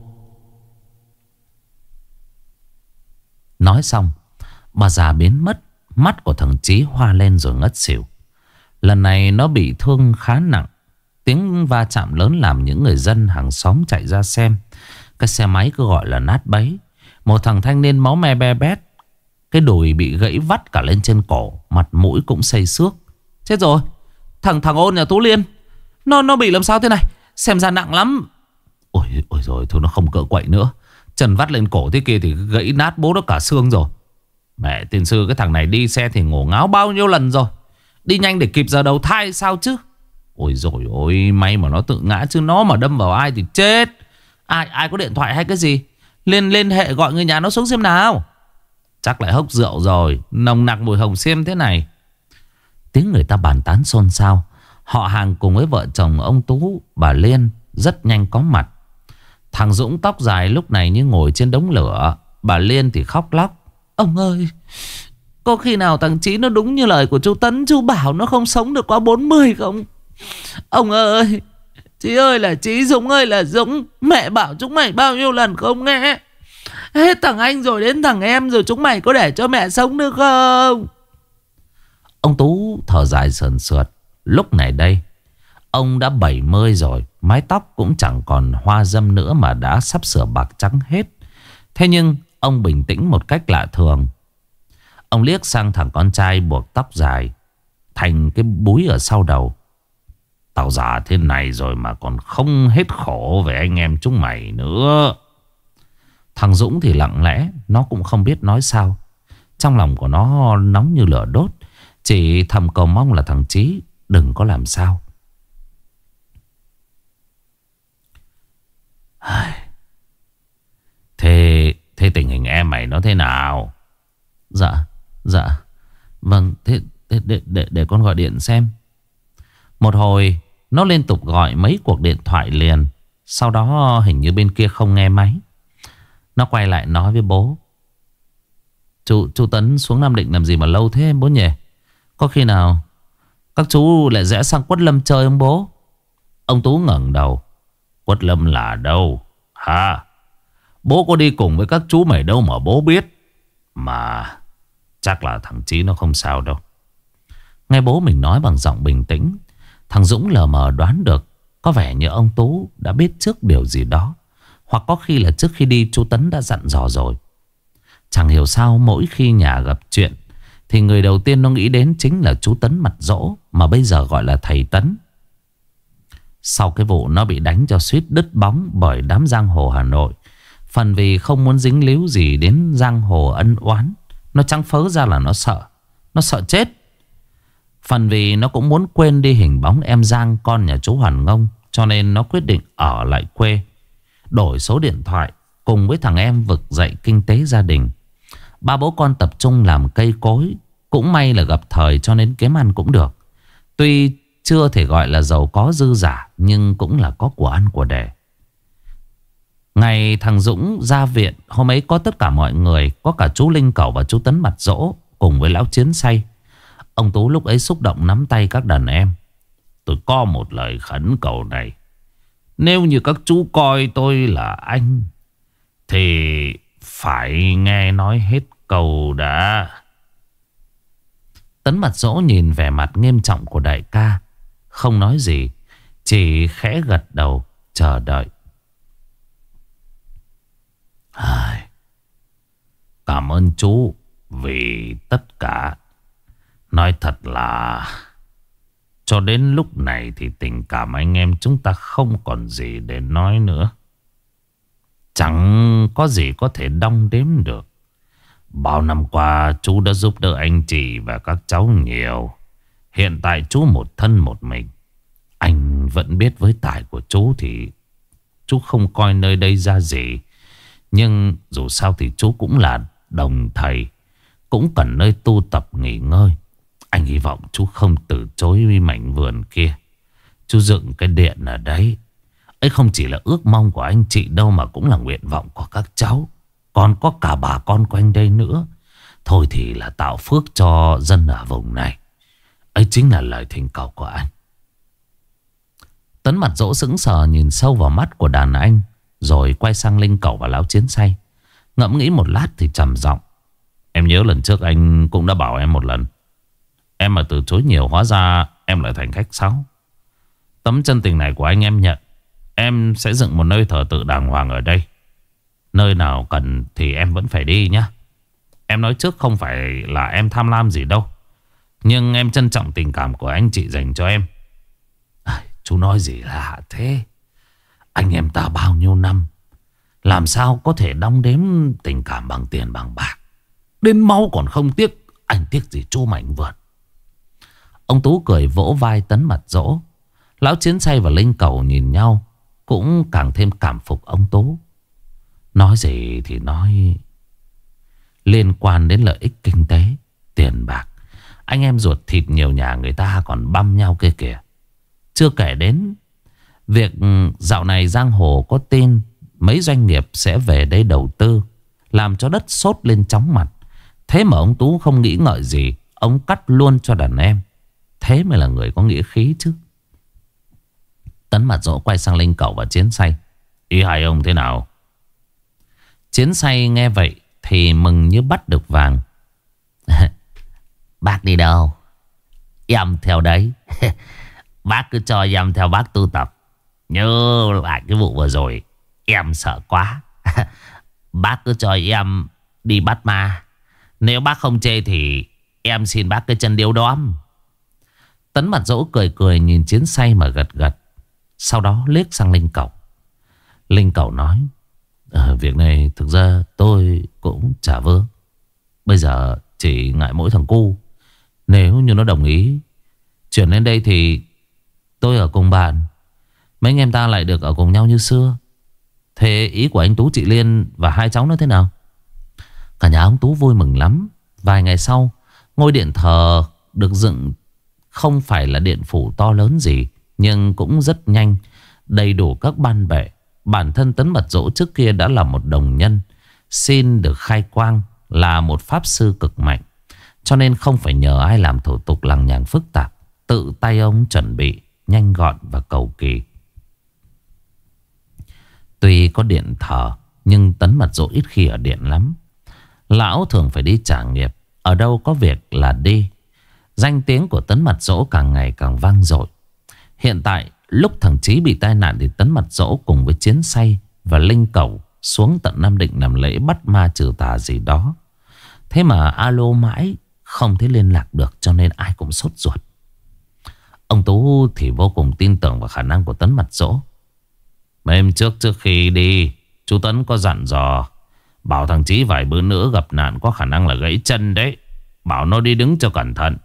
Nói xong, bà già biến mất. Mắt của thằng Chí hoa lên rồi ngất xỉu. Lần này nó bị thương khá nặng. Tiếng va chạm lớn làm những người dân hàng xóm chạy ra xem. Cái xe máy cứ gọi là nát bấy. Một thằng thanh niên máu me be bét, cái đùi bị gãy vắt cả lên trên cổ, mặt mũi cũng xây xước. Chết rồi, thằng Ôn nhà Tú Liên, Nó bị làm sao thế này? Xem ra nặng lắm. Ôi rồi thôi, nó không cỡ quậy nữa. Chân vắt lên cổ thế kia thì gãy nát bố nó cả xương rồi. Mẹ tiền sư, cái thằng này đi xe thì ngổ ngáo bao nhiêu lần rồi. Đi nhanh để kịp giờ đầu thai sao chứ. Ôi dồi ôi, may mà nó tự ngã, chứ nó mà đâm vào ai thì chết. Ai có điện thoại hay cái gì, liên hệ gọi người nhà nó xuống xem nào. Chắc lại hốc rượu rồi, nồng nặc mùi hồng xiêm thế này. Tiếng người ta bàn tán xôn xao. Họ hàng cùng với vợ chồng ông Tú, bà Liên rất nhanh có mặt. Thằng Dũng tóc dài lúc này như ngồi trên đống lửa. Bà Liên thì khóc lóc. Ông ơi, có khi nào thằng Chí nó đúng như lời của chú Tấn, chú bảo nó không sống được qua 40 không? Ông ơi, Chí ơi là Chí, Dũng ơi là Dũng. Mẹ bảo chúng mày bao nhiêu lần không nghe. Hết thằng anh rồi đến thằng em rồi, chúng mày có để cho mẹ sống được không? Ông Tú thở dài sườn sượt. Lúc này đây, ông đã 70 rồi, mái tóc cũng chẳng còn hoa râm nữa mà đã sắp sửa bạc trắng hết. Thế nhưng ông bình tĩnh một cách lạ thường. Ông liếc sang thằng con trai buộc tóc dài thành cái búi ở sau đầu. Tao già thế này rồi mà còn không hết khổ về anh em chúng mày nữa. Thằng Dũng thì lặng lẽ, nó cũng không biết nói sao. Trong lòng của nó nóng như lửa đốt, chỉ thầm cầu mong là thằng Chí đừng có làm sao. Thế tình hình em mày nó thế nào? Dạ vâng, thế để con gọi điện xem. Một hồi nó liên tục gọi mấy cuộc điện thoại liền. Sau đó hình như bên kia không nghe máy. Nó quay lại nói với bố: Chú Tấn xuống Nam Định làm gì mà lâu thế bố nhỉ? Có khi nào các chú lại rẽ sang Quất Lâm chơi không bố? Ông Tú ngẩng đầu: Quất Lâm là đâu hả? Bố có đi cùng với các chú mày đâu mà bố biết. Mà chắc là thằng Chí nó không sao đâu. Nghe bố mình nói bằng giọng bình tĩnh, thằng Dũng lờ mờ đoán được có vẻ như ông Tú đã biết trước điều gì đó. Hoặc có khi là trước khi đi chú Tấn đã dặn dò rồi. Chẳng hiểu sao mỗi khi nhà gặp chuyện thì người đầu tiên nó nghĩ đến chính là chú Tấn mặt dỗ, mà bây giờ gọi là thầy Tấn. Sau cái vụ nó bị đánh cho suýt đứt bóng bởi đám giang hồ Hà Nội, phần vì không muốn dính líu gì đến giang hồ ân oán, nó trắng phớ ra là nó sợ. Nó sợ chết. Phần vì nó cũng muốn quên đi hình bóng em Giang, con nhà chú Hoàn Ngông, cho nên nó quyết định ở lại quê, đổi số điện thoại, cùng với thằng em vực dậy kinh tế gia đình. Ba bố con tập trung làm cây cối. Cũng may là gặp thời cho nên kiếm ăn cũng được. Tuy chưa thể gọi là giàu có dư giả, nhưng cũng là có của ăn của để. Ngày thằng Dũng ra viện, hôm ấy có tất cả mọi người, có cả chú Linh Cẩu và chú Tấn mặt dỗ, cùng với lão Chiến Say. Ông Tú lúc ấy xúc động nắm tay các đàn em: Tôi có một lời khẩn cầu này. Nếu như các chú coi tôi là anh thì phải nghe nói hết câu đã. Tấn mặt dỗ nhìn vẻ mặt nghiêm trọng của đại ca, không nói gì, chỉ khẽ gật đầu chờ đợi. Cảm ơn chú vì tất cả. Nói thật là cho đến lúc này thì tình cảm anh em chúng ta không còn gì để nói nữa. Chẳng có gì có thể đong đếm được. Bao năm qua chú đã giúp đỡ anh chị và các cháu nhiều. Hiện tại chú một thân một mình. Anh vẫn biết với tài của chú thì chú không coi nơi đây ra gì. Nhưng dù sao thì chú cũng là đồng thầy, cũng cần nơi tu tập nghỉ ngơi. Anh hy vọng chú không từ chối với mảnh vườn kia. Chú dựng cái điện ở đấy, ấy không chỉ là ước mong của anh chị đâu, mà cũng là nguyện vọng của các cháu, còn có cả bà con quanh đây nữa. Thôi thì là tạo phước cho dân ở vùng này. Ấy chính là lời thỉnh cầu của anh. Tấn mặt dỗ sững sờ nhìn sâu vào mắt của đàn anh, rồi quay sang Linh Cẩu và lão Chiến Say. Ngẫm nghĩ một lát thì trầm giọng: Em nhớ lần trước anh cũng đã bảo em một lần. Em mà từ chối nhiều, hóa ra em lại thành khách sáo. Tấm chân tình này của anh em nhận. Em sẽ dựng một nơi thờ tự đàng hoàng ở đây. Nơi nào cần thì em vẫn phải đi nhé. Em nói trước không phải là em tham lam gì đâu, nhưng em trân trọng tình cảm của anh chị dành cho em. Chú nói gì lạ thế? Anh em ta bao nhiêu năm, làm sao có thể đong đếm tình cảm bằng tiền bằng bạc? Đến máu còn không tiếc. Anh tiếc gì chú mảnh vườn? Ông Tú cười vỗ vai Tấn mặt dỗ. Lão Chiến Say và Linh Cẩu nhìn nhau, cũng càng thêm cảm phục ông Tú. Nói gì thì nói, liên quan đến lợi ích kinh tế, tiền bạc, anh em ruột thịt nhiều nhà người ta còn băm nhau kia kìa. Chưa kể đến việc dạo này giang hồ có tin mấy doanh nghiệp sẽ về đây đầu tư, làm cho đất sốt lên chóng mặt. Thế mà ông Tú không nghĩ ngợi gì, ông cắt luôn cho đàn em. Thế mới là người có nghĩa khí chứ. Tấn mặt dỗ quay sang Linh Cẩu và Chiến Say: Ý hai ông thế nào? Chiến Say nghe vậy thì mừng như bắt được vàng. Bác đi đâu em theo đấy. Bác cứ cho em theo bác tu tập. Nhớ lại cái vụ vừa rồi, em sợ quá. Bác cứ cho em đi bắt ma. Nếu bác không chê thì em xin bác cái chân điếu đóm. Tấn mặt dỗ cười cười nhìn Chiến Say mà gật gật. Sau đó liếc sang Linh Cẩu. Linh Cẩu nói: Việc này thực ra tôi cũng chả vướng. Bây giờ chỉ ngại mỗi thằng cu. Nếu như nó đồng ý chuyển lên đây thì tôi ở cùng bạn, mấy anh em ta lại được ở cùng nhau như xưa. Thế ý của anh Tú, chị Liên và hai cháu nó thế nào? Cả nhà ông Tú vui mừng lắm. Vài ngày sau, ngôi điện thờ được dựng không phải là điện phủ to lớn gì, nhưng cũng rất nhanh, đầy đủ các ban bệ. Bản thân Tấn Mật Dỗ trước kia đã là một đồng nhân, xin được khai quang, là một pháp sư cực mạnh, cho nên không phải nhờ ai làm thủ tục lằng nhằng phức tạp. Tự tay ông chuẩn bị nhanh gọn và cầu kỳ. Tuy có điện thờ, nhưng Tấn Mật Dỗ ít khi ở điện lắm. Lão thường phải đi trả nghiệp, ở đâu có việc là đi. Danh tiếng của Tấn Mật Dỗ càng ngày càng vang dội. Hiện tại lúc thằng Chí bị tai nạn thì Tấn Mật Dỗ cùng với Chiến Say và Linh Cẩu xuống tận Nam Định làm lễ bắt ma trừ tà gì đó. Thế mà alo mãi không thấy liên lạc được, cho nên ai cũng sốt ruột. Ông Tú thì vô cùng tin tưởng vào khả năng của Tấn Mật Dỗ. Mấy hôm trước khi đi, chú Tấn có dặn dò, bảo thằng Chí vài bữa nữa gặp nạn có khả năng là gãy chân đấy, bảo nó đi đứng cho cẩn thận.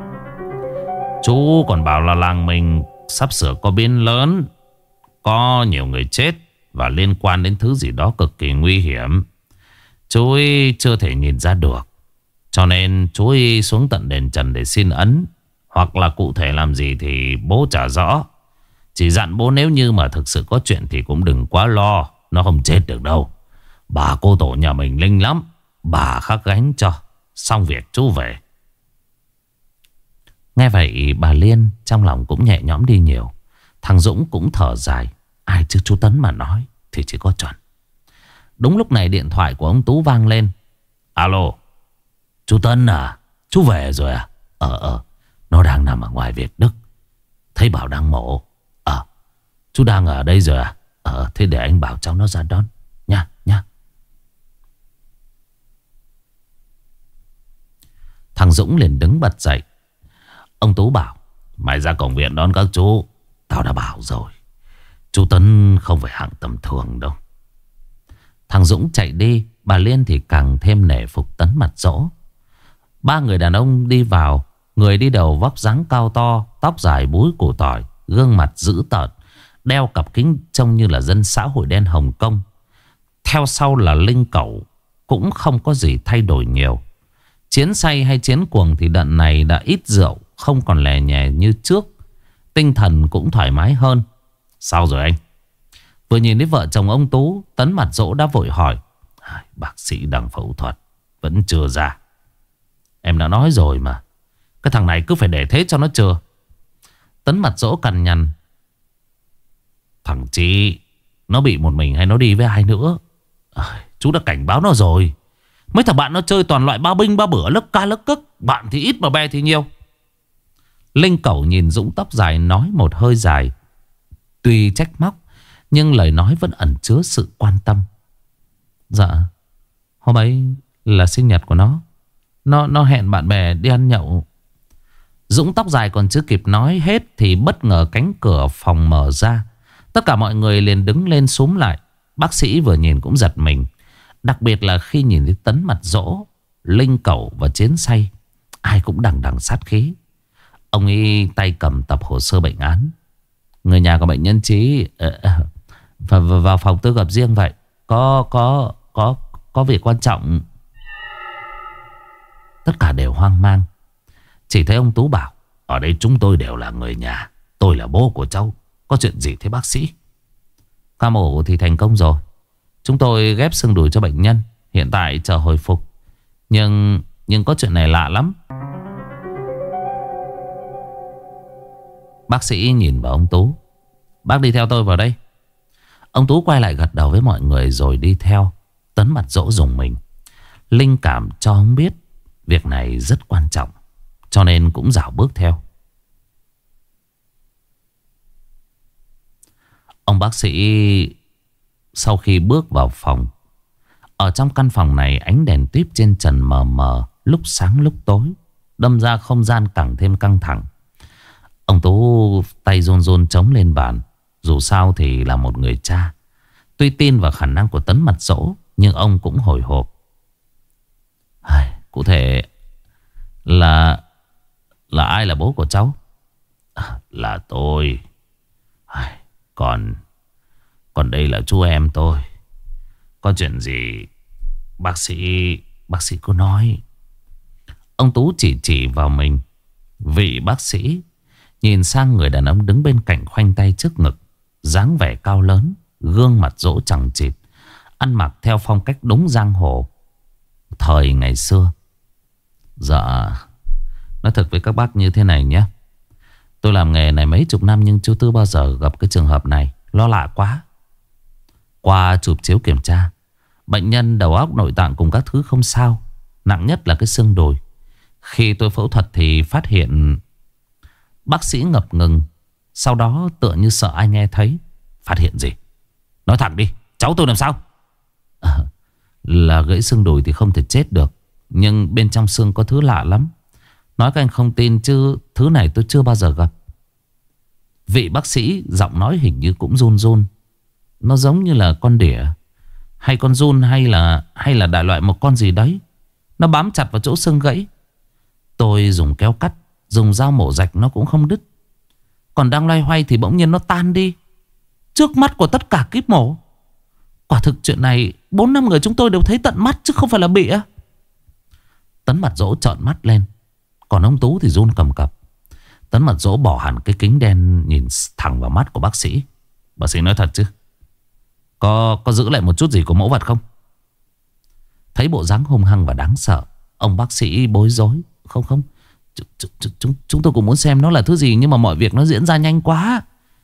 Chú còn bảo là làng mình sắp sửa có biến lớn, có nhiều người chết và liên quan đến thứ gì đó cực kỳ nguy hiểm. Chú ấy chưa thể nhìn ra được, cho nên chú ấy xuống tận đền Trần để xin ấn. Hoặc là cụ thể làm gì thì bố chả rõ. Chỉ dặn bố nếu như mà thực sự có chuyện thì cũng đừng quá lo, nó không chết được đâu. Bà cô tổ nhà mình linh lắm, bà khắc gánh cho, xong việc chú về. Nghe vậy bà Liên trong lòng cũng nhẹ nhõm đi nhiều. Thằng Dũng cũng thở dài. Ai chứ chú Tấn mà nói thì chỉ có chuẩn. Đúng lúc này điện thoại của ông Tú vang lên. Alo, chú Tấn à, chú về rồi à? Nó đang nằm ở ngoài Việt Đức, thấy bảo đang mổ. Chú đang ở đây rồi à? Thế để anh bảo cháu nó ra đón nha. Thằng Dũng liền đứng bật dậy. Ông Tú bảo, mày ra cổng viện đón các chú. Tao đã bảo rồi, chú Tấn không phải hạng tầm thường đâu. Thằng Dũng chạy đi. Bà Liên thì càng thêm nể phục Tấn Mật Dỗ. Ba người đàn ông đi vào. Người đi đầu vóc dáng cao to, tóc dài búi củ tỏi, gương mặt dữ tợn, đeo cặp kính trông như là dân xã hội đen Hồng Kông. Theo sau là Linh Cẩu, cũng không có gì thay đổi nhiều. Chiến Say hay Chiến Cuồng thì đợt này đã ít rượu, không còn lè nhè như trước, tinh thần cũng thoải mái hơn. Sao rồi anh? Vừa nhìn thấy vợ chồng ông Tú, Tấn Mật Dỗ đã vội hỏi. Bác sĩ đang phẫu thuật, vẫn chưa ra. Em đã nói rồi mà, cái thằng này cứ phải để thế cho nó chưa. Tấn Mật Dỗ cằn nhằn. Thằng Chí nó bị một mình hay nó đi với ai nữa? Chú đã cảnh báo nó rồi. Mấy thằng bạn nó chơi toàn loại ba binh ba bữa, lấc ca lấc cức. Bạn thì ít mà bè thì nhiều. Linh Cẩu nhìn Dũng tóc dài nói một hơi dài. Tuy trách móc, nhưng lời nói vẫn ẩn chứa sự quan tâm. Dạ, hôm ấy là sinh nhật của nó. Nó hẹn bạn bè đi ăn nhậu. Dũng tóc dài còn chưa kịp nói hết thì bất ngờ cánh cửa phòng mở ra. Tất cả mọi người liền đứng lên xúm lại. Bác sĩ vừa nhìn cũng giật mình, đặc biệt là khi nhìn thấy Tấn Mật Dỗ, Linh Cẩu và Chiến Say. Ai cũng đằng đằng sát khí. Ông ấy tay cầm tập hồ sơ bệnh án. Người nhà của bệnh nhân Chí vào phòng tôi gặp riêng vậy. Có việc quan trọng. Tất cả đều hoang mang. Chỉ thấy ông Tú bảo, ở đây chúng tôi đều là người nhà, tôi là bố của cháu. Có chuyện gì thế bác sĩ? Ca mổ thì thành công rồi. Chúng tôi ghép xương đùi cho bệnh nhân, hiện tại chờ hồi phục. Nhưng có chuyện này lạ lắm. Bác sĩ nhìn vào ông Tú. Bác đi theo tôi vào đây. Ông Tú quay lại gật đầu với mọi người rồi đi theo. Tấn Mật Dỗ rùng mình. Linh cảm cho ông biết việc này rất quan trọng, cho nên cũng rảo bước theo. Ông bác sĩ sau khi bước vào phòng. Ở trong căn phòng này ánh đèn tuýp trên trần mờ mờ, lúc sáng lúc tối, đâm ra không gian càng thêm căng thẳng. Ông Tú tay run run chống lên bàn. Dù sao thì là một người cha, tuy tin vào khả năng của Tấn Mật Dỗ, nhưng ông cũng hồi hộp. Cụ thể là ai là bố của cháu? Là tôi. Còn đây là chú em tôi. Có chuyện gì bác sĩ cứ nói. Ông Tú chỉ vào mình. Vị bác sĩ nhìn sang người đàn ông đứng bên cạnh khoanh tay trước ngực, dáng vẻ cao lớn, gương mặt rỗ chằng chịt, ăn mặc theo phong cách đúng giang hồ thời ngày xưa. Dạ, nói thật với các bác như thế này nhé. Tôi làm nghề này mấy chục năm nhưng chưa chưa bao giờ gặp cái trường hợp này. Lo lạ quá. Qua chụp chiếu kiểm tra, bệnh nhân đầu óc nội tạng cùng các thứ không sao. Nặng nhất là cái xương đùi. Khi tôi phẫu thuật thì phát hiện. Bác sĩ ngập ngừng. Sau đó tựa như sợ ai nghe thấy. Phát hiện gì? Nói thẳng đi, cháu tôi làm sao? Là gãy xương đùi thì không thể chết được, nhưng bên trong xương có thứ lạ lắm. Nói các anh không tin chứ thứ này tôi chưa bao giờ gặp. Vị bác sĩ giọng nói hình như cũng run run. Nó giống như là con đỉa hay con giun hay là đại loại một con gì đấy. Nó bám chặt vào chỗ xương gãy. Tôi dùng kéo cắt, dùng dao mổ rạch nó cũng không đứt. Còn đang loay hoay thì bỗng nhiên nó tan đi trước mắt của tất cả kíp mổ. Quả thực chuyện này 4-5 người chúng tôi đều thấy tận mắt chứ không phải là bịa. Tấn Mặt Dỗ trợn mắt lên, còn ông Tú thì run cầm cập. Tấn Mặt Dỗ bỏ hẳn cái kính đen, nhìn thẳng vào mắt của bác sĩ. Bác sĩ nói thật chứ, Có giữ lại một chút gì của mẫu vật không? Thấy bộ dáng hung hăng và đáng sợ, ông bác sĩ bối rối. Không, chúng tôi cũng muốn xem nó là thứ gì, nhưng mà mọi việc nó diễn ra nhanh quá.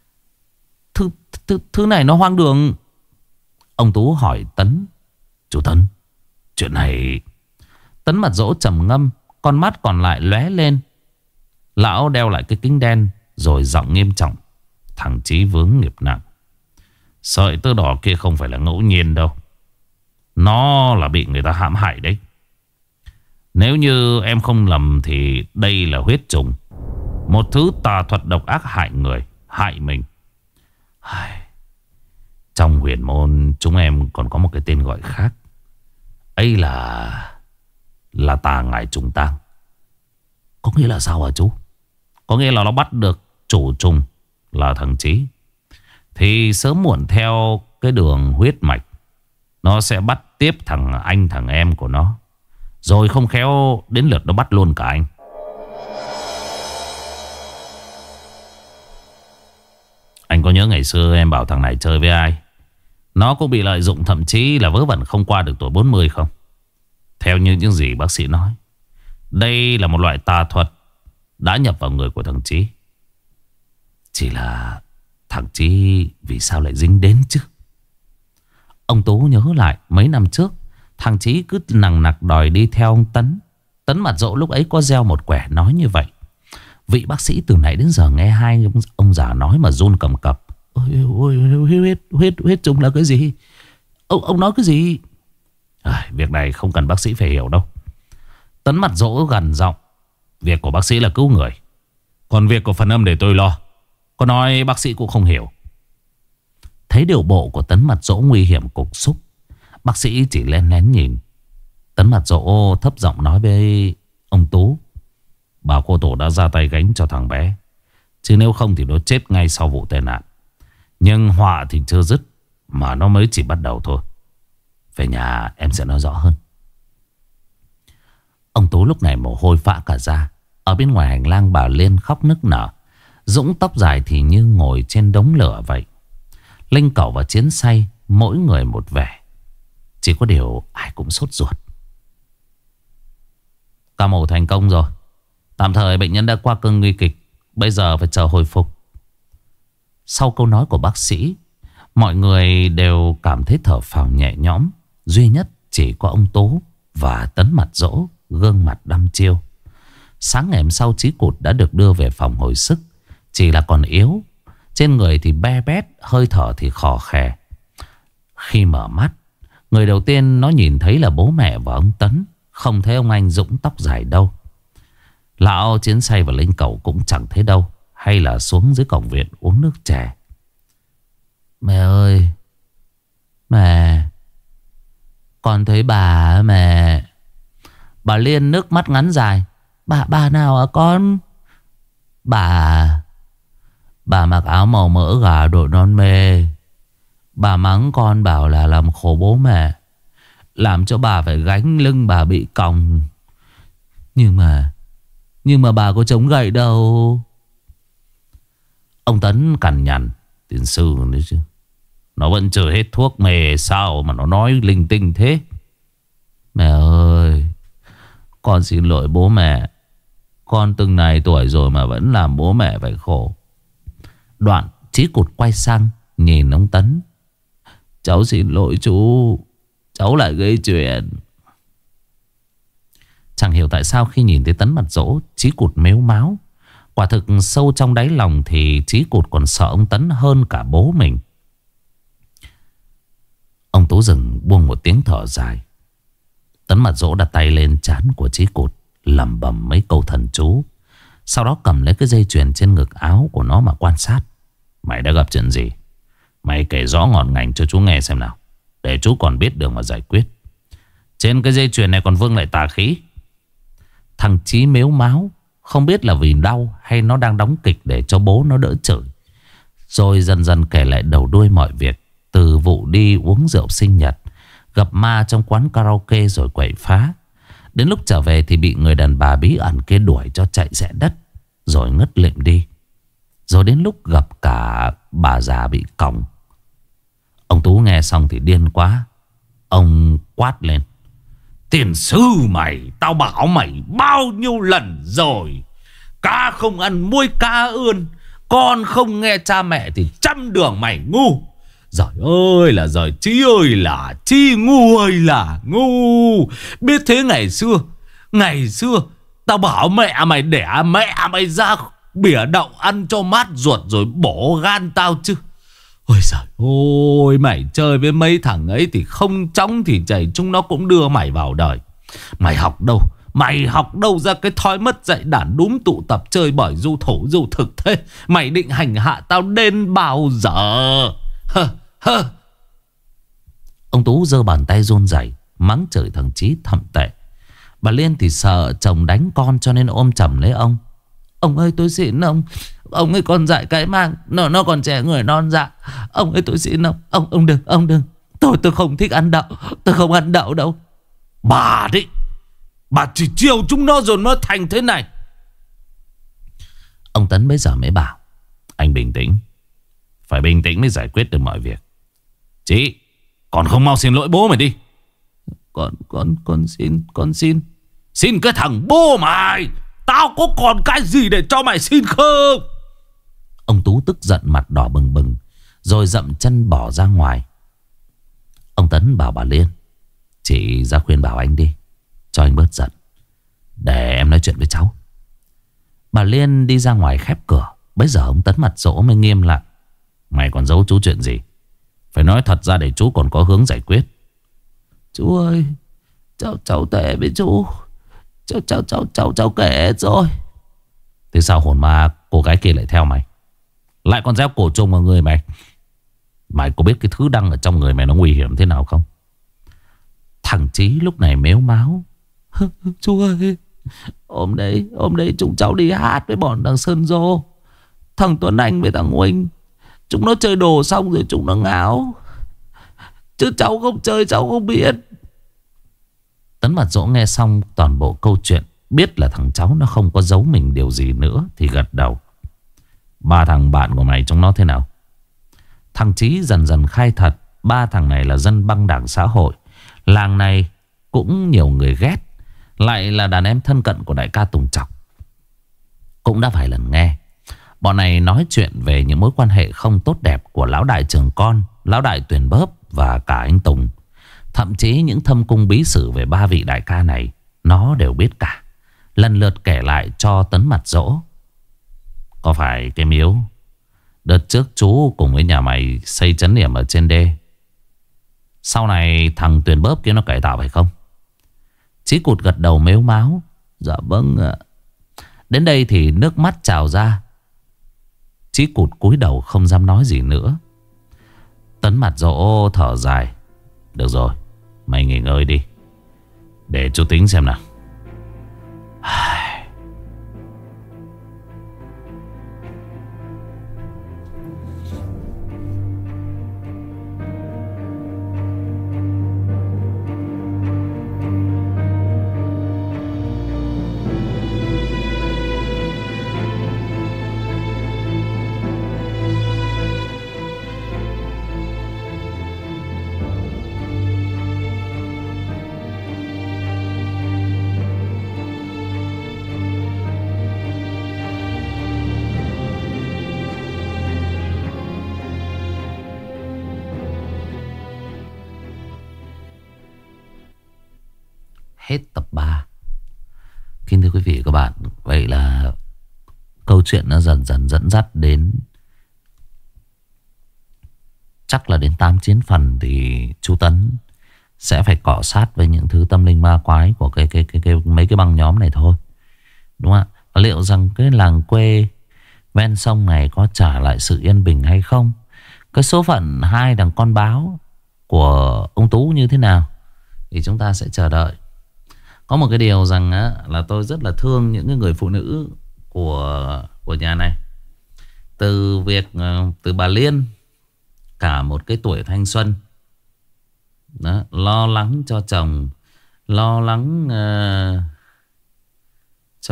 Thứ này nó hoang đường. Ông Tú hỏi Tấn. Chú Tấn, chuyện này... Tấn Mặt Dỗ trầm ngâm, con mắt còn lại lóe lên. Lão đeo lại cái kính đen, rồi giọng nghiêm trọng. Thằng Chí vướng nghiệp nặng. Sợi tơ đỏ kia không phải là ngẫu nhiên đâu. Nó là bị người ta hãm hại đấy. Nếu như em không lầm thì đây là huyết trùng, một thứ tà thuật độc ác hại người, hại mình. Trong huyền môn chúng em còn có một cái tên gọi khác. Ấy là tà ngải trùng tang. Có nghĩa là sao hả chú? Có nghĩa là nó bắt được chủ trùng là thằng Chí, thì sớm muộn theo cái đường huyết mạch, nó sẽ bắt tiếp thằng anh thằng em của nó. Rồi không khéo đến lượt nó bắt luôn cả anh. Anh có nhớ ngày xưa em bảo thằng này chơi với ai nó cũng bị lợi dụng, thậm chí là vớ vẩn không qua được tuổi 40 không? Theo như những gì bác sĩ nói, đây là một loại tà thuật đã nhập vào người của thằng Chí. Chỉ là thằng Chí vì sao lại dính đến chứ? Ông Tú nhớ lại mấy năm trước, thằng Chí cứ nằng nặc đòi đi theo ông Tấn. Tấn Mặt Dỗ lúc ấy có gieo một quẻ nói như vậy. Vị bác sĩ từ nãy đến giờ nghe hai ông già nói mà run cầm cập. Huyết trùng là cái gì? Ông nói cái gì? Việc này không cần bác sĩ phải hiểu đâu. Tấn Mặt Dỗ gằn giọng. Việc của bác sĩ là cứu người, còn việc của phần âm để tôi lo. Có nói bác sĩ cũng không hiểu. Thấy điều bộ của Tấn Mặt Dỗ nguy hiểm cục xúc, bác sĩ chỉ len lén nhìn. Tấn Mặt Dỗ thấp giọng nói với ông Tú. Bảo cô Tổ đã ra tay gánh cho thằng bé, chứ nếu không thì nó chết ngay sau vụ tai nạn. Nhưng họa thì chưa dứt, mà nó mới chỉ bắt đầu thôi. Về nhà em sẽ nói rõ hơn. Ông Tú lúc này mồ hôi vã cả ra. Ở bên ngoài hành lang bà Liên khóc nức nở. Dũng tóc dài thì như ngồi trên đống lửa vậy. Linh Cẩu và Chiến Say mỗi người một vẻ. Chỉ có điều ai cũng sốt ruột. Ca mổ thành công rồi. Tạm thời bệnh nhân đã qua cơn nguy kịch, bây giờ phải chờ hồi phục. Sau câu nói của bác sĩ, mọi người đều cảm thấy thở phào nhẹ nhõm. Duy nhất chỉ có ông Tú và Tấn Mặt Dỗ gương mặt đăm chiêu. Sáng ngày hôm sau, Chí Cụt đã được đưa về phòng hồi sức. Chỉ là còn yếu, trên người thì be bét, hơi thở thì khò khè. Khi mở mắt, người đầu tiên nó nhìn thấy là bố mẹ và ông Tấn. Không thấy ông anh Dũng tóc dài đâu. Lão Chiến Say và Linh Cẩu cũng chẳng thấy đâu. Hay là xuống dưới cổng viện uống nước chè. Mẹ ơi, mẹ, con thấy bà mẹ. Bà Liên nước mắt ngắn dài. Bà nào hả con? Bà mặc áo màu mỡ gà đội non mê. Bà mắng con bảo là làm khổ bố mẹ, làm cho bà phải gánh lưng bà bị còng. Nhưng mà bà có chống gậy đâu. Ông Tấn cằn nhằn. Tiền sư nữa chứ, nó vẫn chưa hết thuốc mê sao mà nó nói linh tinh thế. Mẹ ơi, con xin lỗi bố mẹ. Con từng này tuổi rồi mà vẫn làm bố mẹ phải khổ. Đoạn Chí Cụt quay sang nhìn ông Tấn. Cháu xin lỗi chú, cháu lại gây chuyện. Chẳng hiểu tại sao khi nhìn thấy Tấn mặt dỗ, Chí Cụt mếu máo. Quả thực sâu trong đáy lòng thì Chí Cụt còn sợ ông Tấn hơn cả bố mình. Ông Tú Rừng buông một tiếng thở dài. Tấn mặt dỗ đặt tay lên trán của Chí Cụt, lẩm bẩm mấy câu thần chú. Sau đó cầm lấy cái dây chuyền trên ngực áo của nó mà quan sát. Mày đã gặp chuyện gì? Mày kể rõ ngọn ngành cho chú nghe xem nào, để chú còn biết đường mà giải quyết. Trên cái dây chuyền này còn vương lại tà khí. Thằng Chí mếu máo, không biết là vì đau hay nó đang đóng kịch để cho bố nó đỡ chửi. Rồi dần dần kể lại đầu đuôi mọi việc. Từ vụ đi uống rượu sinh nhật, gặp ma trong quán karaoke rồi quậy phá, đến lúc trở về thì bị người đàn bà bí ẩn kia đuổi cho chạy rẽ đất, rồi ngất lịm đi. Rồi đến lúc gặp cả bà già bị còng. Ông Tú nghe xong thì điên quá. Ông quát lên. Tiền sư mày, tao bảo mày bao nhiêu lần rồi, cá không ăn muối cá ươn, con không nghe cha mẹ thì trăm đường mày ngu. Giời ơi là giời, Chí ơi là Chí, ngu ơi là ngu. Biết thế ngày xưa tao bảo mẹ mày đẻ mẹ mày ra bỉa đậu ăn cho mát ruột rồi bổ gan tao chứ. Ôi giời ôi, mày chơi với mấy thằng ấy thì không chóng thì chảy chúng nó cũng đưa mày vào đời. Mày học đâu ra cái thói mất dạy đản đúm tụ tập chơi bời du thủ du thực thế? Mày định hành hạ tao đến bao giờ? Hơ. Ông Tú giơ bàn tay run rẩy mắng chửi thằng Chí thậm tệ. Bà Liên thì sợ chồng đánh con cho nên ôm chầm lấy ông. Ông ơi tôi xin ông ấy còn dạy cái mang, nó còn trẻ người non dạ. Ông ơi tôi xin ông đừng. Tôi không thích ăn đậu, tôi không ăn đậu đâu. Bà đấy, bà chỉ chiều chúng nó rồi nó thành thế này. Ông Tấn bây giờ mới bảo. Anh bình tĩnh, phải bình tĩnh mới giải quyết được mọi việc. Chí, còn không mau xin lỗi bố mày đi. Con xin. Xin cái thằng bố mày, tao có còn cái gì để cho mày xin không? Ông Tú tức giận mặt đỏ bừng bừng, rồi dậm chân bỏ ra ngoài. Ông Tấn bảo bà Liên. Chị ra khuyên bảo anh đi, cho anh bớt giận, để em nói chuyện với cháu. Bà Liên đi ra ngoài khép cửa. Bây giờ ông Tấn mặt dỗ mới nghiêm lại. Mày còn giấu chú chuyện gì? Phải nói thật ra để chú còn có hướng giải quyết. Chú ơi, cháu tệ với chú. Cháu kể hết rồi. Thế sao hồn ma cô gái kia lại theo mày, lại còn gieo cổ trùng vào người mày? Mày có biết cái thứ đang ở trong người mày nó nguy hiểm thế nào không? Thằng Chí lúc này mếu máo. Chú ơi, hôm đấy chúng cháu đi hát với bọn thằng Sơn Dô, thằng Tuấn Anh với thằng Huỳnh. Chúng nó chơi đồ xong rồi chúng nó ngáo, chứ cháu không chơi cháu không biết. Tấn mặt dỗ nghe xong toàn bộ câu chuyện, biết là thằng cháu nó không có giấu mình điều gì nữa thì gật đầu. Ba thằng bạn của mày chúng nó thế nào? Thằng Chí dần dần khai thật. Ba thằng này là dân băng đảng xã hội, làng này cũng nhiều người ghét, lại là đàn em thân cận của đại ca Tùng Trọc. Cũng đã vài lần nghe bọn này nói chuyện về những mối quan hệ không tốt đẹp của lão đại Trường Con, lão đại Tuyền Bớp và cả anh Tùng. Thậm chí những thâm cung bí sử về ba vị đại ca này nó đều biết cả, lần lượt kể lại cho Tấn mặt dỗ. Có phải cái miếu đợt trước chú cùng với nhà mày xây trấn điểm ở trên đê, sau này thằng Tuyền Bớp kia nó cải tạo phải không? Chí Cụt gật đầu mếu máo. Dạ vâng ạ. Đến đây thì nước mắt trào ra. Chí Cụt cúi đầu không dám nói gì nữa. Tấn mặt dỗ thở dài. Được rồi, mày nghỉ ngơi đi, để chú tính xem nào. hết tập 3. Kính thưa quý vị và các bạn, vậy là câu chuyện nó dần dần dẫn dắt đến chắc là đến 8-9 phần thì chú Tấn sẽ phải cọ sát với những thứ tâm linh ma quái của mấy cái băng nhóm này thôi. Đúng không ạ? Và liệu rằng cái làng quê ven sông này có trả lại sự yên bình hay không? Cái số phận hai thằng con báo của ông Tú như thế nào thì chúng ta sẽ chờ đợi. Có một cái điều rằng á, là tôi rất là thương những cái người phụ nữ của nhà này. Từ từ bà Liên, cả một cái tuổi thanh xuân đó, lo lắng cho chồng, lo lắng cho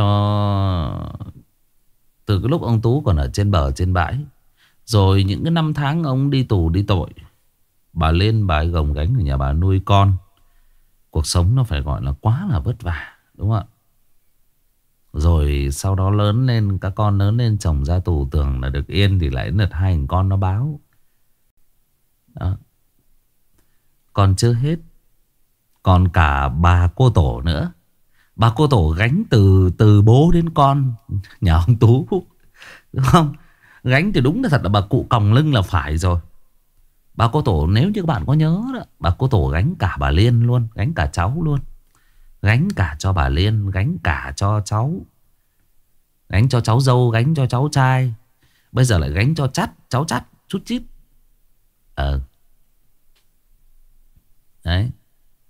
từ cái lúc ông Tú còn ở trên bờ trên bãi. Rồi những cái năm tháng ông đi tù đi tội, bà Liên bà ấy gồng gánh ở nhà bà nuôi con. Cuộc sống nó phải gọi là quá là vất vả, đúng không ạ? Rồi sau đó lớn lên, các con lớn lên, chồng ra tù tưởng là được yên thì lại lượt hai thằng con nó báo. Đó. Còn chưa hết, còn cả bà cô tổ nữa. Bà cô tổ gánh từ bố đến con nhà ông Tú, đúng không? Gánh thì đúng là thật là bà cụ còng lưng là phải rồi. Bà cô tổ nếu như các bạn có nhớ đó, bà cô tổ gánh cả bà Liên luôn, gánh cả cháu luôn. Gánh cả cho bà Liên, gánh cả cho cháu, gánh cho cháu dâu, gánh cho cháu trai. Bây giờ lại gánh cho cháu chắt, chút chít. Đấy.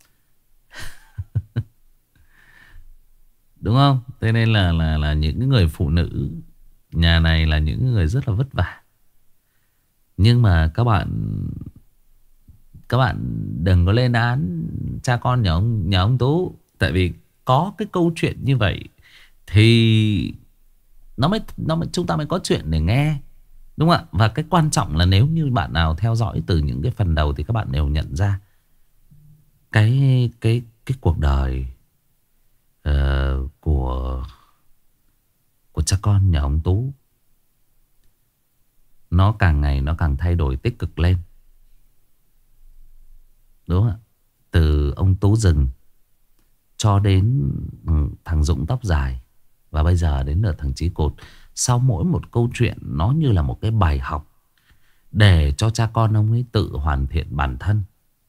Đúng không? Thế nên là những người phụ nữ nhà này là những người rất là vất vả. Nhưng mà các bạn đừng có lên án cha con nhà ông Tú. Tại vì có cái câu chuyện như vậy thì chúng ta mới có chuyện để nghe, đúng không ạ? Và cái quan trọng là nếu như bạn nào theo dõi từ những cái phần đầu thì các bạn đều nhận ra cái cuộc đời của cha con nhà ông Tú nó càng ngày nó càng thay đổi tích cực lên, đúng không ạ? Từ ông Tú Rừng cho đến thằng Dũng tóc dài, và bây giờ đến lượt thằng Chí Cột. Sau mỗi một câu chuyện nó như là một cái bài học để cho cha con ông ấy tự hoàn thiện bản thân.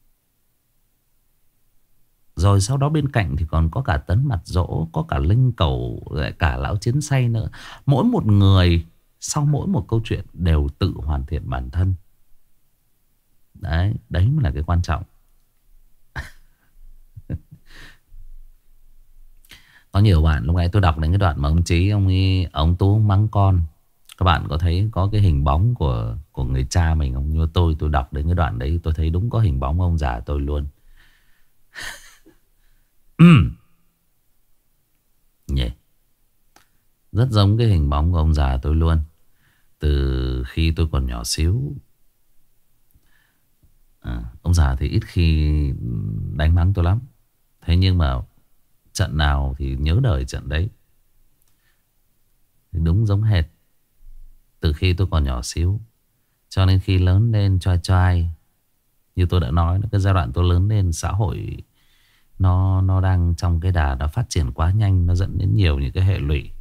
Rồi sau đó bên cạnh thì còn có cả Tấn Mặt Dỗ, có cả Linh Cầu, lại cả Lão Chiến Say nữa. Mỗi một người sau mỗi một câu chuyện đều tự hoàn thiện bản thân. Đấy mới là cái quan trọng. Có nhiều bạn lúc nãy tôi đọc đến cái đoạn mà ông Chí ông Tú mắng con. Các bạn có thấy có cái hình bóng của người cha mình không? Như tôi đọc đến cái đoạn đấy, tôi thấy đúng có hình bóng ông già tôi luôn. Yeah. Rất giống cái hình bóng của ông già tôi luôn. Từ khi tôi còn nhỏ xíu. Ông già thì ít khi đánh mắng tôi lắm. Thế nhưng mà trận nào thì nhớ đời trận đấy. Thì đúng giống hệt. Từ khi tôi còn nhỏ xíu cho nên khi lớn lên choai, như tôi đã nói, cái giai đoạn tôi lớn lên, xã hội nó đang trong cái đà nó phát triển quá nhanh. Nó dẫn đến nhiều những cái hệ lụy,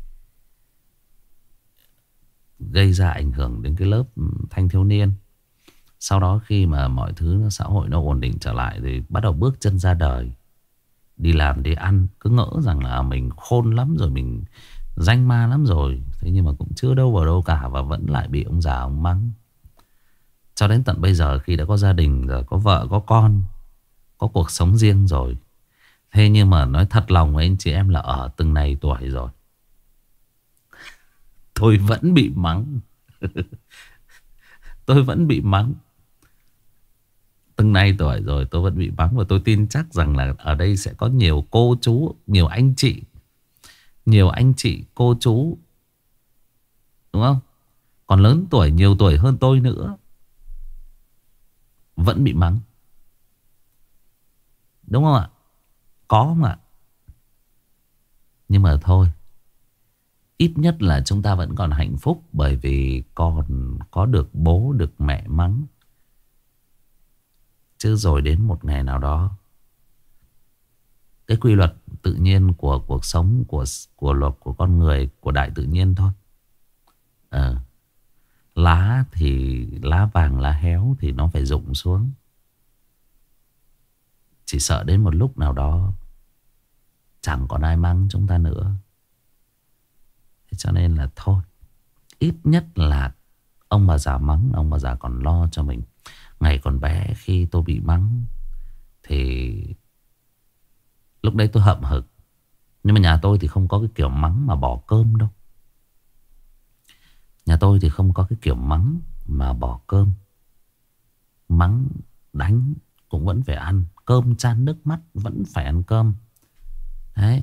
gây ra ảnh hưởng đến cái lớp thanh thiếu niên. Sau đó khi mà mọi thứ xã hội nó ổn định trở lại thì bắt đầu bước chân ra đời, đi làm đi ăn. Cứ ngỡ rằng là mình khôn lắm rồi, mình danh ma lắm rồi. Thế nhưng mà cũng chưa đâu vào đâu cả, và vẫn lại bị ông già ông mắng. Cho đến tận bây giờ khi đã có gia đình rồi, có vợ có con, có cuộc sống riêng rồi. Thế nhưng mà nói thật lòng với anh chị em là ở từng này tuổi rồi, tôi vẫn bị mắng. Tôi vẫn bị mắng. Từng này tuổi rồi tôi vẫn bị mắng. Và tôi tin chắc rằng là ở đây sẽ có nhiều cô chú, nhiều anh chị, cô chú, đúng không? Còn lớn tuổi, nhiều tuổi hơn tôi nữa, vẫn bị mắng. Đúng không ạ? Có không ạ? Nhưng mà thôi, ít nhất là chúng ta vẫn còn hạnh phúc, bởi vì còn có được bố được mẹ mắng. Chứ rồi đến một ngày nào đó cái quy luật tự nhiên của cuộc sống, của luật của con người, của đại tự nhiên thôi. Lá thì lá vàng lá héo thì nó phải rụng xuống. Chỉ sợ đến một lúc nào đó chẳng còn ai mắng chúng ta nữa. Thế cho nên là thôi, ít nhất là ông bà già mắng, ông bà già còn lo cho mình. Ngày còn bé khi tôi bị mắng thì lúc đấy tôi hậm hực. Nhưng mà nhà tôi thì không có cái kiểu mắng mà bỏ cơm đâu. Nhà tôi thì không có cái kiểu mắng mà bỏ cơm. Mắng, đánh cũng vẫn phải ăn. Cơm chan nước mắt vẫn phải ăn cơm. Đấy.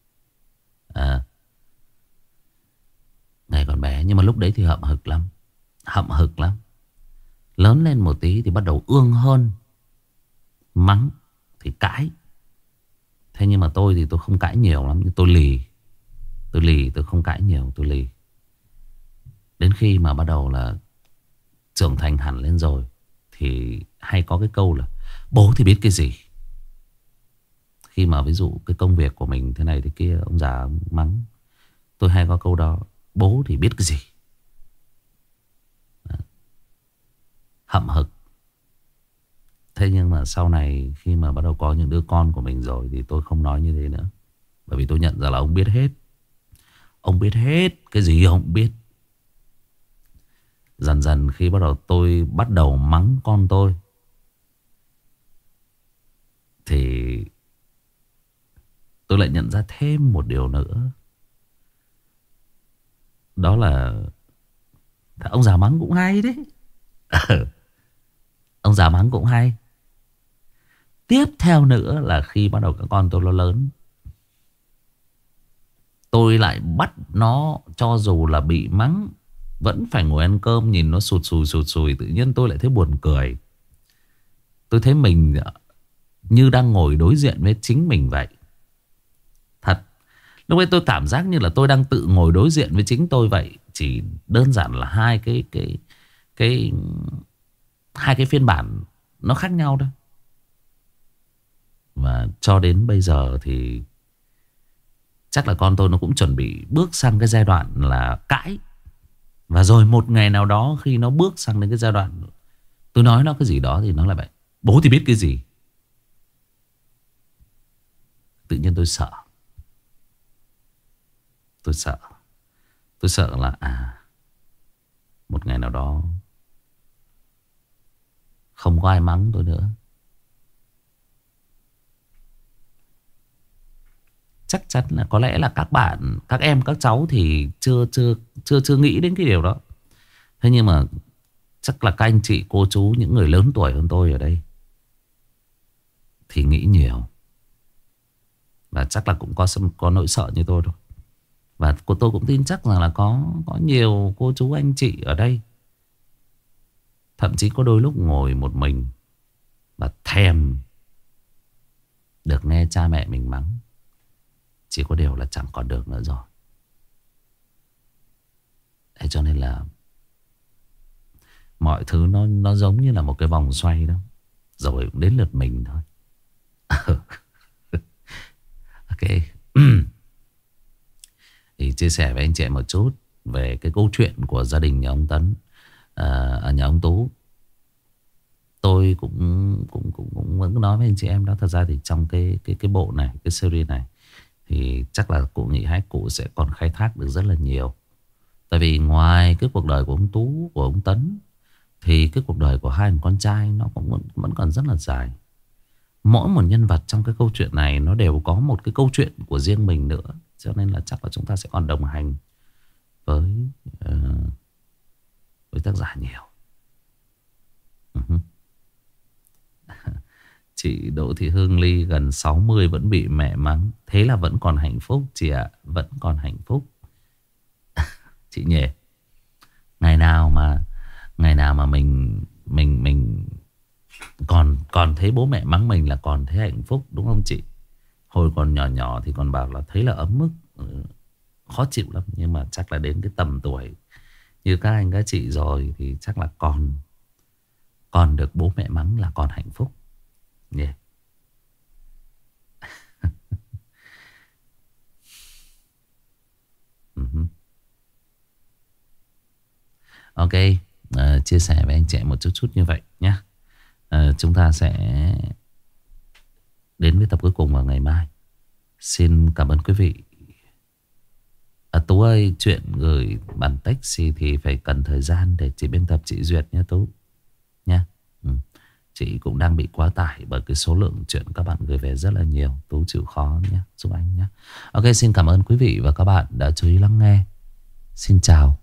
Ngày còn bé. Nhưng mà lúc đấy thì hậm hực lắm. Hậm hực lắm. Lớn lên một tí thì bắt đầu ương hơn. Mắng thì cãi. Thế nhưng mà tôi thì tôi không cãi nhiều lắm. Nhưng tôi lì. Tôi không cãi nhiều, tôi lì. Đến khi mà bắt đầu là trưởng thành hẳn lên rồi thì hay có cái câu là bố thì biết cái gì. Khi mà ví dụ cái công việc của mình thế này thế kia, ông già ông mắng, tôi hay có câu đó: bố thì biết cái gì. Hậm hực. Thế nhưng mà sau này khi mà bắt đầu có những đứa con của mình rồi thì tôi không nói như thế nữa. Bởi vì tôi nhận ra là ông biết hết. Ông biết hết. Cái gì ông cũng biết. Dần dần khi tôi bắt đầu mắng con tôi thì tôi lại nhận ra thêm một điều nữa. Đó là ông già mắng cũng hay đấy. Ông già mắng cũng hay. Tiếp theo nữa là khi bắt đầu các con tôi nó lớn, tôi lại bắt nó, cho dù là bị mắng, vẫn phải ngồi ăn cơm. Nhìn nó sụt sùi. Tự nhiên tôi lại thấy buồn cười. Tôi thấy mình như đang ngồi đối diện với chính mình vậy. Thật. Lúc ấy tôi cảm giác như là tôi đang tự ngồi đối diện với chính tôi vậy. Chỉ đơn giản là hai cái phiên bản nó khác nhau thôi. Và cho đến bây giờ thì chắc là con tôi nó cũng chuẩn bị bước sang cái giai đoạn là cãi. Và rồi một ngày nào đó khi nó bước sang đến cái giai đoạn tôi nói nó cái gì đó thì nó lại vậy: bố thì biết cái gì. Tự nhiên tôi sợ. Tôi sợ là một ngày nào đó không có ai mắng tôi nữa. Chắc chắn là có lẽ là các bạn, các em, các cháu thì chưa nghĩ đến cái điều đó. Thế nhưng mà chắc là các anh chị, cô chú, những người lớn tuổi hơn tôi ở đây thì nghĩ nhiều. Và chắc là cũng có nỗi sợ như tôi thôi. Và tôi cũng tin chắc rằng là có nhiều cô chú anh chị ở đây thậm chí có đôi lúc ngồi một mình và thèm được nghe cha mẹ mình mắng. Chỉ có điều là chẳng còn được nữa rồi. Thế cho nên là mọi thứ nó giống như là một cái vòng xoay đó. Rồi cũng đến lượt mình thôi. Ok. Thì chia sẻ với anh chị một chút về cái câu chuyện của gia đình nhà ông Tấn, nhà ông Tú. Tôi cũng vẫn nói với anh chị em đó. Thật ra thì trong cái bộ này, cái series này, thì chắc là cụ Nghị Hách cụ sẽ còn khai thác được rất là nhiều. Tại vì ngoài cái cuộc đời của ông Tú, của ông Tấn, thì cái cuộc đời của hai thằng con trai nó cũng vẫn còn rất là dài. Mỗi một nhân vật trong cái câu chuyện này nó đều có một cái câu chuyện của riêng mình nữa. Cho nên là chắc là chúng ta sẽ còn đồng hành với tác giả nhiều. Chị Đỗ Thị Hương Ly gần 60 vẫn bị mẹ mắng. Thế là vẫn còn hạnh phúc chị ạ. Vẫn còn hạnh phúc. Chị nhỉ. Ngày nào mà mình còn thấy bố mẹ mắng mình là còn thấy hạnh phúc, đúng không chị? Hồi còn nhỏ nhỏ thì còn bảo là thấy là ấm ức, khó chịu lắm. Nhưng mà chắc là đến cái tầm tuổi như các anh các chị rồi thì chắc là còn được bố mẹ mắng là còn hạnh phúc. Yeah. Ok, chia sẻ với anh chị một chút như vậy nhé. Chúng ta sẽ đến với tập cuối cùng vào ngày mai. Xin cảm ơn quý vị. Tú ơi, chuyện gửi bản taxi thì phải cần thời gian để chị biên tập chị duyệt nha Tú nha. Chị cũng đang bị quá tải bởi cái số lượng chuyện các bạn gửi về rất là nhiều. Tú chịu khó nhé, giúp anh nhé. Ok, xin cảm ơn quý vị và các bạn đã chú ý lắng nghe. Xin chào.